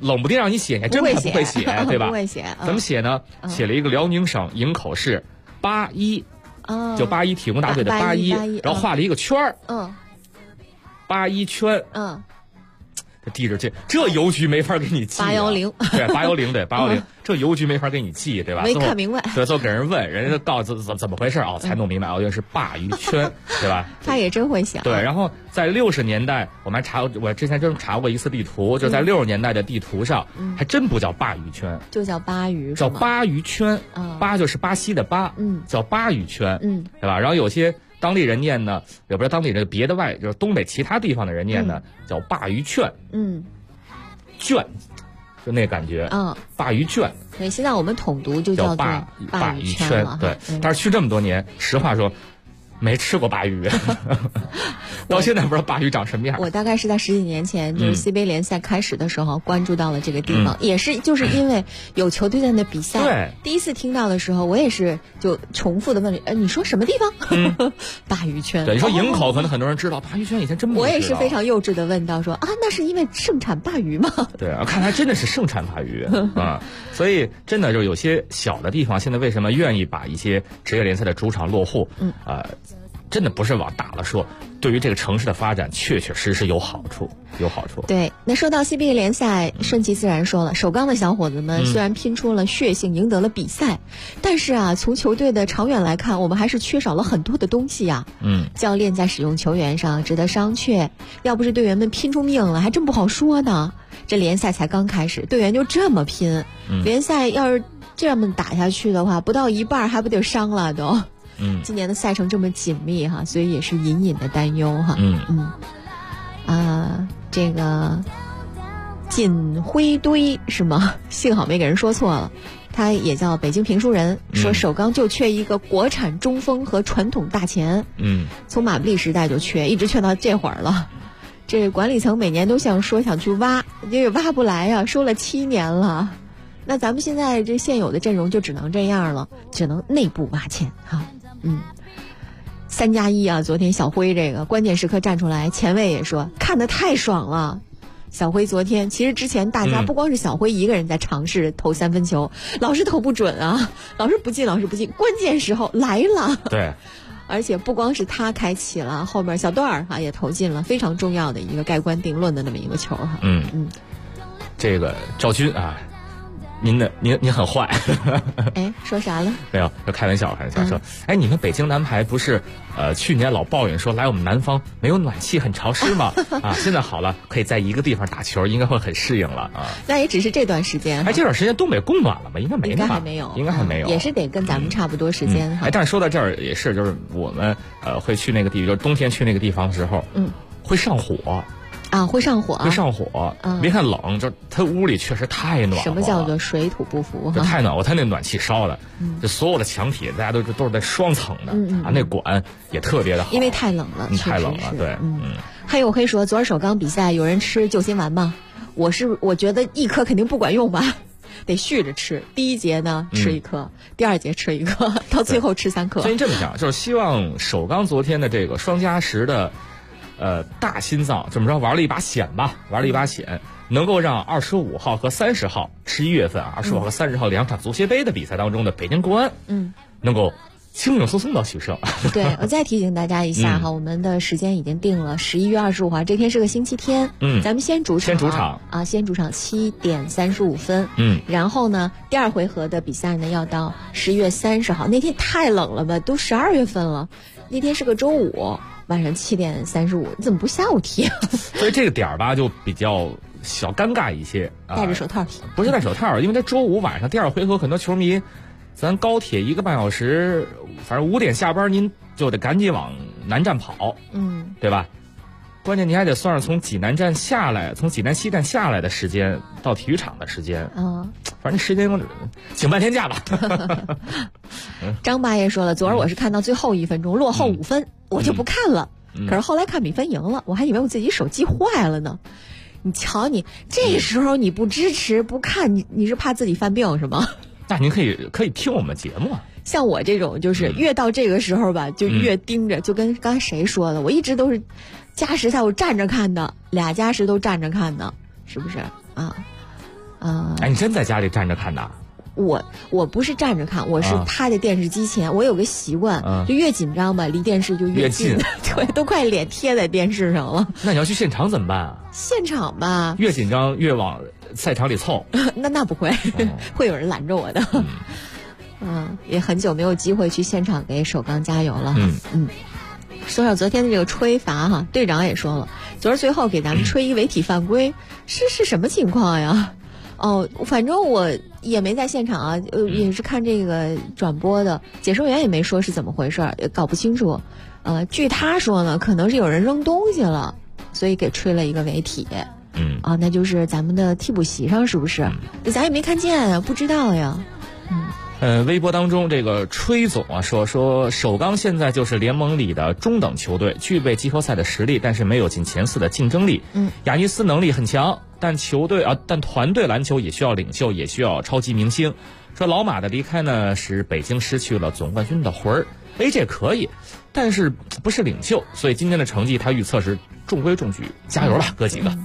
冷不丁让你写，你还真还不会写，对吧？
不会写。
怎么写呢？写了一个辽宁省营口市81，就81体工大队的81，然后画了一个圈儿，81圈，这地址这邮局没法给你记
，810，
对，810，对810，这邮局没法给你记，对吧？
没看明白，
对，最后给人问，人家告诉怎么回事才弄明白，原来是鲅鱼圈，对吧？
他也真会想。
对，然后在60年代，我之前真查过一次地图，就在60年代的地图上，还真不叫鲅鱼圈，
就叫鲅鱼，
叫鲅鱼圈，巴就是巴西的巴，叫鲅鱼圈，对吧？然后有些当地人念呢，也不是当地人，别的就是东北其他地方的人念呢，叫鲅鱼圈，圈，就那感觉，鲅鱼圈。
对，现在我们统读就叫
鲅鱼
圈了。
对，但是去这么多年，实话说，没吃过鲅鱼，到现在不知道鲅鱼长什么样。
我大概是在10几年前，就是 CBA 联赛开始的时候，关注到了这个地方，也是就是因为有球队在那比赛。
对，
第一次听到的时候，我也是就重复的问你说什么地方？鲅鱼圈。
对，你说营口可能很多人知道，鲅鱼圈以前真不知道。
我也是非常幼稚的问到说那是因为盛产鲅鱼吗？
对啊，看来真的是盛产鲅鱼啊，所以真的就有些小的地方，现在为什么愿意把一些职业联赛的主场落户？真的不是往大了说，对于这个城市的发展确确实实有好处，有好处。
对，那说到 CBA 联赛，顺其自然说了，首钢的小伙子们虽然拼出了血性，赢得了比赛，但是从球队的长远来看，我们还是缺少了很多的东西呀。教练在使用球员上值得商榷，要不是队员们拼出命了，还真不好说呢。这联赛才刚开始，队员就这么拼，联赛要是这么打下去的话，不到一半还不得伤了都。今年的赛程这么紧密哈，所以也是隐隐的担忧哈。这个锦辉堆是吗？幸好没给人说错了。他也叫北京评书人，说首钢就缺一个国产中锋和传统大前。从马布里时代就缺，一直缺到这会儿了。这管理层每年都想去挖，因为挖不来呀，说了7年了。那咱们现在这现有的阵容就只能这样了，只能内部挖潜哈。3+1啊，昨天小辉这个关键时刻站出来，前卫也说看得太爽了。小辉昨天其实之前大家不光是小辉一个人在尝试投3分球，老是投不准啊，老是不进，关键时候来了。
对，
而且不光是他开启了，后面小段儿也投进了非常重要的一个盖棺定论的那么一个球哈。
这个赵军啊，您很坏。
说啥了？
没有，就开玩笑说，你们北京男排不是去年老抱怨说来我们南方没有暖气很潮湿吗？现在好了，可以在一个地方打球，应该会很适应了啊。
那也只是这段时间。
这段时间东北供暖了吗？应该没呢吧？
应该还没有，
应该还没有，
也是得跟咱们差不多时间。
但是说到这儿也是，就是我们会去那个地，就是冬天去那个地方的时候，会上火。
会上火，
别看冷，就他屋里确实太暖和。
什么叫做水土不服？
太暖和，他那暖气烧的，就所有的墙体大家都是在双层的，那管也特别的好。
因为太冷了，
太冷了，对。
黑我黑说，昨儿首钢比赛有人吃救心丸吗？我觉得1颗肯定不管用吧，得续着吃。第1节呢吃1颗，第2节吃1颗，到最后吃3颗。
所以这么讲，就是希望首钢昨天的这个双+10的。大心脏这么着玩了一把险，能够让25号和30号11月份25号和30号2场足协杯的比赛当中的北京国安，能够轻轻松松的取胜。
对，我再提醒大家一下哈，我们的时间已经定了11月25号，这天是个星期天，咱们先主场7点35分，然后呢，第2回合的比赛呢要到10月30号，那天太冷了吧，都12月份了，那天是个周五。晚上7点35，你怎么不下午踢？
所以这个点儿吧，就比较小尴尬一些。
戴着手套踢，
不是戴手套，因为他周五晚上第2回合，很多球迷，咱高铁1个半小时，反正5点下班，您就得赶紧往南站跑，对吧？关键你还得算上从济南站下来，从济南西站下来的时间到体育场的时间，反正时间请半天假吧。
张八爷说了，昨儿我是看到最后1分钟落后5分，我就不看了。可是后来看比分赢了，我还以为我自己手机坏了呢。你瞧你这时候你不支持不看，你是怕自己犯病是吗？
那您可以听我们节目啊。
像我这种就是越到这个时候吧，就越盯着，就跟刚才谁说的，我一直都是加时赛我站着看的，俩加时都站着看的，是不是啊？
哎，你真在家里站着看的？
我不是站着看，我是趴在电视机前。我有个习惯，就越紧张吧，离电视就越近，对，都快脸贴在电视上了。
那你要去现场怎么办啊？
现场吧，
越紧张越往赛场里凑。
那不会，会有人拦着我的。也很久没有机会去现场给首钢加油了。说到昨天的这个吹罚哈，队长也说了，昨儿最后给咱们吹一违体犯规，是什么情况呀？反正我也没在现场啊，也是看这个转播的，解说员也没说是怎么回事，也搞不清楚。据他说呢，可能是有人扔东西了，所以给吹了一个违体。那就是咱们的替补席上是不是？咱也没看见啊，不知道呀。
微博当中这个吹总啊说首钢现在就是联盟里的中等球队，具备季后赛的实力，但是没有进前4的竞争力。亚尼斯能力很强，但团队篮球也需要领袖，也需要超级明星。说老马的离开呢，使北京失去了总冠军的魂儿。这可以，但是不是领袖，所以今天的成绩他预测是中规中矩，加油吧，哥几个。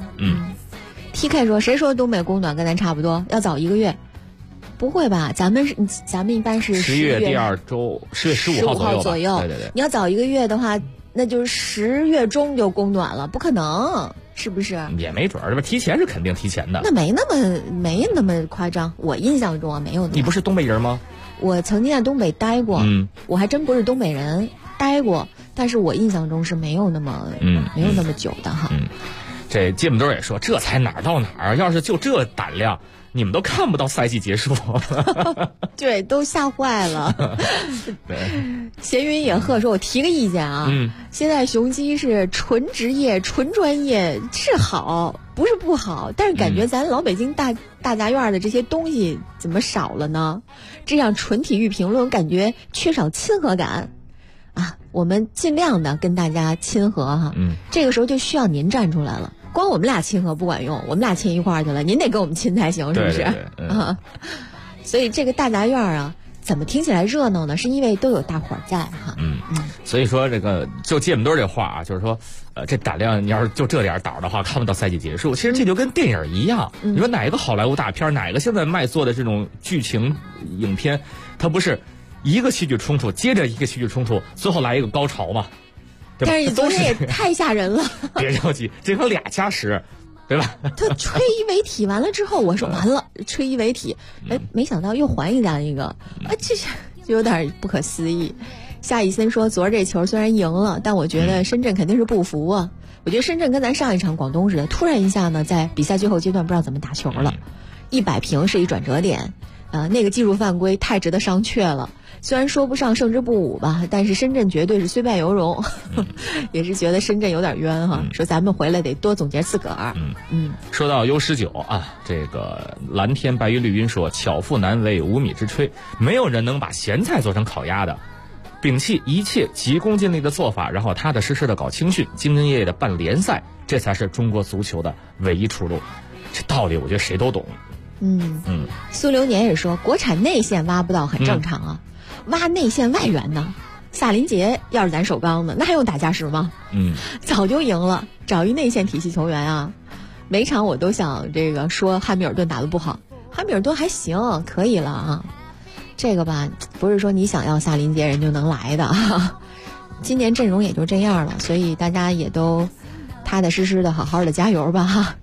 TK 说，谁说东北供暖跟咱差不多，要早1个月？不会吧？咱们一般是
10月第2周，10月15号左右。对。
你要早1个月的话，那就是10月中就供暖了，不可能，是不是？
也没准儿，这不提前是肯定提前的。
那没那么夸张，我印象中没有那么。
你不是东北人吗？
我曾经在东北待过，我还真不是东北人，待过，但是我印象中是没有那么久的哈。
这芥末墩也说，这才哪儿到哪儿，要是就这胆量，你们都看不到赛季结束。
对，都吓坏了。闲云野鹤说，我提个意见啊，现在雄鸡是纯职业纯专业，是好不是不好，但是感觉咱老北京大杂院的这些东西怎么少了呢？这样纯体育评论感觉缺少亲和感啊，我们尽量的跟大家亲和哈。这个时候就需要您站出来了，光我们俩亲和不管用，我们俩亲一块儿去了，您得跟我们亲才行，是不是？
对。
所以这个大杂院啊，怎么听起来热闹呢？是因为都有大伙儿在哈。
所以说这个就芥末墩这话啊，就是说，这胆量你要是就这点胆的话，看不到赛季结束。其实这就跟电影一样，你说哪一个好莱坞大片，哪个现在卖座的这种剧情影片，它不是一个戏剧冲突接着一个戏剧冲突，最后来一个高潮嘛？
但是你昨天也太吓人了。
别着急，这可2加10。对吧？
他吹一违体完了之后，我说完了，吹一违体，没想到又还咱一个，这就有点不可思议。夏以森说，昨儿这球虽然赢了，但我觉得深圳肯定是不服啊。我觉得深圳跟咱上一场广东似的，突然一下呢，在比赛最后阶段不知道怎么打球了，100平是一转折点，那个技术犯规太值得商榷了。虽然说不上胜之不武吧，但是深圳绝对是虽败犹荣，也是觉得深圳有点冤哈。说咱们回来得多总结自个儿。
说到 U19啊，这个蓝天白云绿云说，巧妇难为无米之炊，没有人能把咸菜做成烤鸭的。摒弃一切急功近利的做法，然后踏踏实实的搞青训，兢兢业业的办联赛，这才是中国足球的唯一出路。这道理我觉得谁都懂。
苏流年也说，国产内线挖不到很正常啊。挖内线外援呢？萨林杰要是咱首钢的，那还用打架时吗？早就赢了，找一内线体系球员啊。每场我都想这个说汉密尔顿打得不好，汉密尔顿还行，可以了啊。这个吧，不是说你想要萨林杰人就能来的。今年阵容也就这样了，所以大家也都踏踏实实的好好的加油吧哈。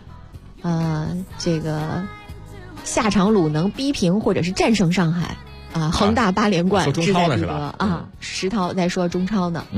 这个下场鲁能逼平或者是战胜上海。恒大8连冠志在必得啊！石涛在说中超呢。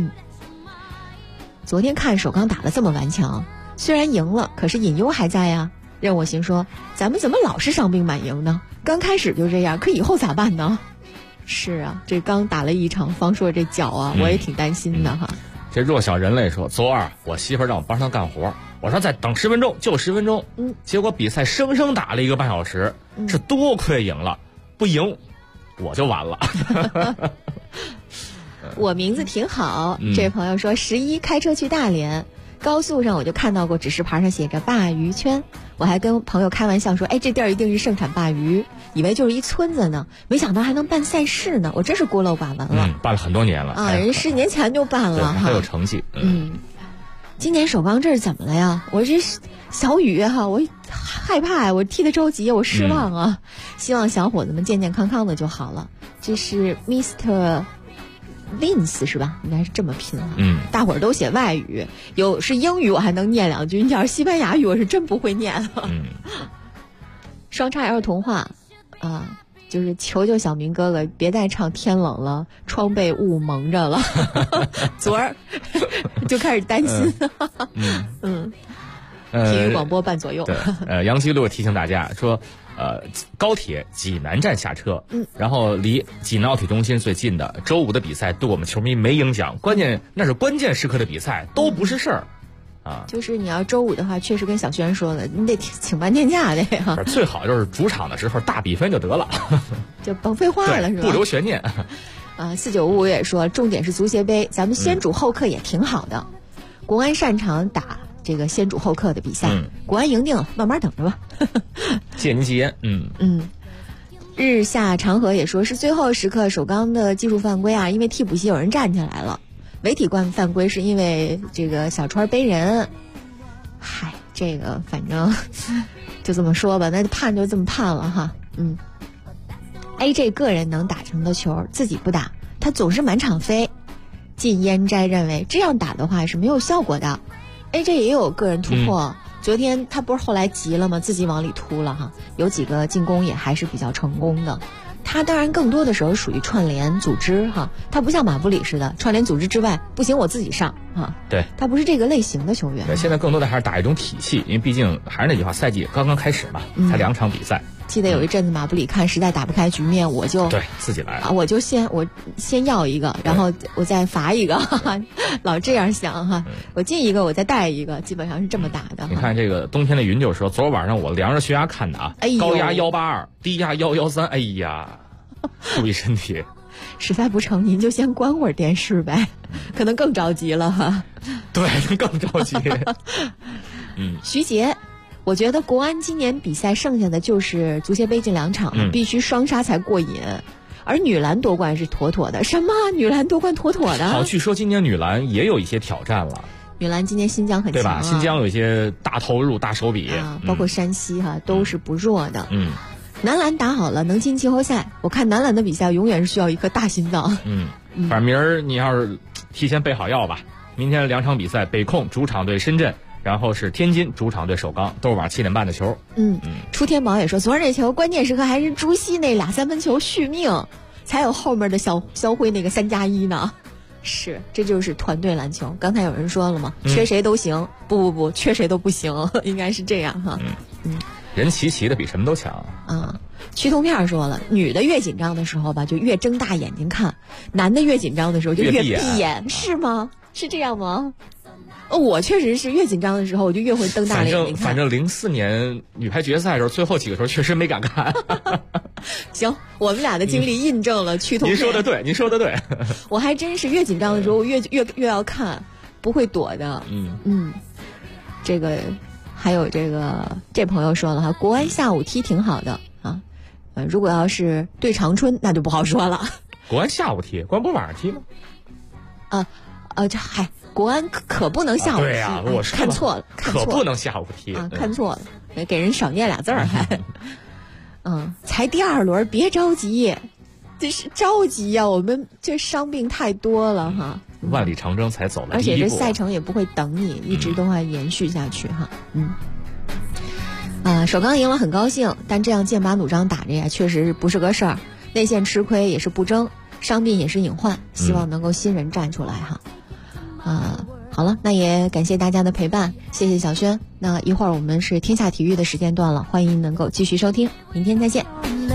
昨天看首钢打得这么顽强，虽然赢了，可是隐忧还在呀。任我行说，咱们怎么老是伤兵满营呢？刚开始就这样，可以后咋办呢？是啊，这刚打了一场，方硕这脚啊，我也挺担心的哈。
这弱小人类说，昨儿我媳妇让我帮她干活，我说再等10分钟，就10分钟。结果比赛生生打了1个半小时，是多亏赢了，不赢我就完了。
我名字挺好，这位朋友说11开车去大连，高速上我就看到过指示牌上写着鲅鱼圈，我还跟朋友开玩笑说，这地儿一定是盛产鲅鱼，以为就是一村子呢，没想到还能办赛事呢，我真是孤陋寡闻了。
办了很多年了
啊，人10年前就办了，
还有成绩。
今年首钢这是怎么了呀？我这小雨哈，我害怕呀，我替他着急，我失望啊。希望小伙子们健健康康的就好了。这是 Mr. Vince 是吧？应该是这么拼啊。大伙儿都写外语，有是英语我还能念两句，你要是西班牙语我是真不会念了。双叉 L 童话啊，就是求求小明哥哥别再唱天冷了，窗被雾蒙着了。昨儿就开始担心。体育广播半左右。
对，杨基路提醒大家说，高铁济南站下车，然后离济南奥体中心最近的周五的比赛对我们球迷没影响，那是关键时刻的比赛，都不是事儿。
就是你要周五的话，确实跟小轩说了，你得请半天假的呀。
最好就是主场的时候大比分就得了，
就甭废话了，是吧？
不留悬念。
495也说，重点是足协杯，咱们先主后客也挺好的。国安擅长打这个先主后客的比赛，国安赢定了，慢慢等着吧。
借您吉言。
日下长河也说是最后时刻首钢的技术犯规啊，因为替补席有人站起来了。违体犯规是因为这个小川背人，嗨，这个反正就这么说吧，那判就这么判了哈。AJ 个人能打成的球自己不打，他总是满场飞。靳烟斋认为这样打的话是没有效果的。AJ 也有个人突破，昨天他不是后来急了吗？自己往里突了哈，有几个进攻也还是比较成功的。他当然更多的时候属于串联组织哈，他不像马布里似的串联组织之外不行我自己上哈。
对，
他不是这个类型的球员。
对，现在更多的还是打一种体系，因为毕竟还是那句话，赛季刚刚开始嘛，才2场比赛。
记得有一阵子马布里看实在打不开局面，我就
对自己来了，
我先要一个，然后我再罚一个，老这样想哈。我进一个我再带一个，基本上是这么打的。
你看这个冬天的云就说，昨晚上我量着血压看的啊，高压182，低压113，哎呀，注意身体。
实在不成，您就先关会儿电视呗，可能更着急了哈。
对，更着急。
徐杰。我觉得国安今年比赛剩下的就是足协杯这2场，必须双杀才过瘾。而女篮夺冠是妥妥的，什么女篮夺冠妥妥的？
好，据说今年女篮也有一些挑战了。
女篮今年新疆很强，
对吧？新疆有一些大投入、大手笔，
包括山西哈都是不弱的。男篮打好了能进季后赛，我看男篮的比赛永远是需要一颗大心脏。
反正明儿你要是提前备好药吧，明天2场比赛，北控主场对深圳。然后是天津主场对首钢，都是晚上7点半的球。
出天宝也说，昨儿那球关键时刻还是朱熹那2、3分球续命，才有后面的肖辉那个3+1呢。是，这就是团队篮球。刚才有人说了嘛，缺谁都行。不，缺谁都不行，应该是这样哈。
人齐的比什么都强
啊。曲同片说了，女的越紧张的时候吧，就越睁大眼睛看；男的越紧张的时候就越闭眼，是吗？是这样吗？我确实是越紧张的时候，我就越会瞪大眼睛看。
反正04年女排决赛的时候，最后几个球确实没敢看。
行，我们俩的经历印证了趋同。
您说的对。
我还真是越紧张的时候，我越要看，不会躲的。这个还有这朋友说了哈，国安下午踢挺好的啊。如果要是对长春，那就不好说了。
国安下午踢，国安不是晚上踢吗？
国安可不能下午踢。
对呀，我
看错了，
可不能下午踢
啊，看错了，给人少念俩字儿还。才第2轮，别着急，这是着急呀，我们这伤病太多了哈。
万里长征才走了第一步，
而且这赛程也不会等你，一直都会延续下去哈。首钢赢了很高兴，但这样剑拔弩张打着呀，确实不是个事儿。内线吃亏也是不争，伤病也是隐患，希望能够新人站出来哈。好了，那也感谢大家的陪伴，谢谢小轩。那一会儿我们是天下体育的时间段了，欢迎能够继续收听，明天再见。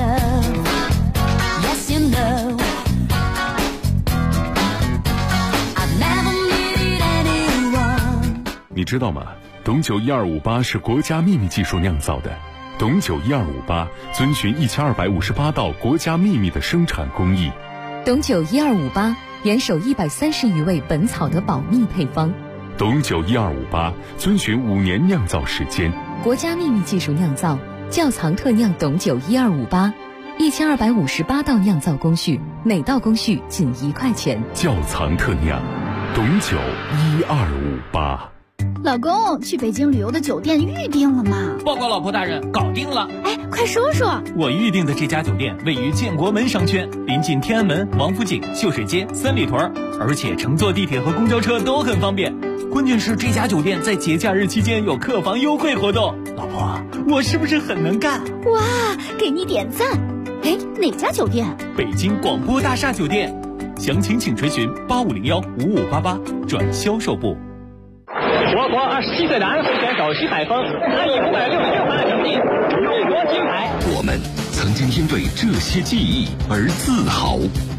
你知道吗？董酒1258是国家秘密技术酿造的。董酒1258遵循1258道国家秘密的生产工艺。
董酒1258严守130余位本草的保密配方。
董酒1258遵循5年酿造时间，
国家秘密技术酿造，窖藏特酿董酒1258，1258道酿造工序，每道工序仅1块钱。
窖藏特酿，董酒1258。
老公，去北京旅游的酒店预定了吗？
报告老婆大人，搞定了。
哎，快说说。
我预定的这家酒店位于建国门商圈，临近天安门、王府井、秀水街、三里屯，而且乘坐地铁和公交车都很方便。关键是这家酒店在节假日期间有客房优惠活动。老婆，我是不是很能干？
哇，给你点赞。哎，哪家酒店？
北京广播大厦酒店。详情请垂询85015588转销售部。
我国27岁男会选手徐海峰，他以566分的成绩荣获金牌。
我们曾经因为这些记忆而自豪。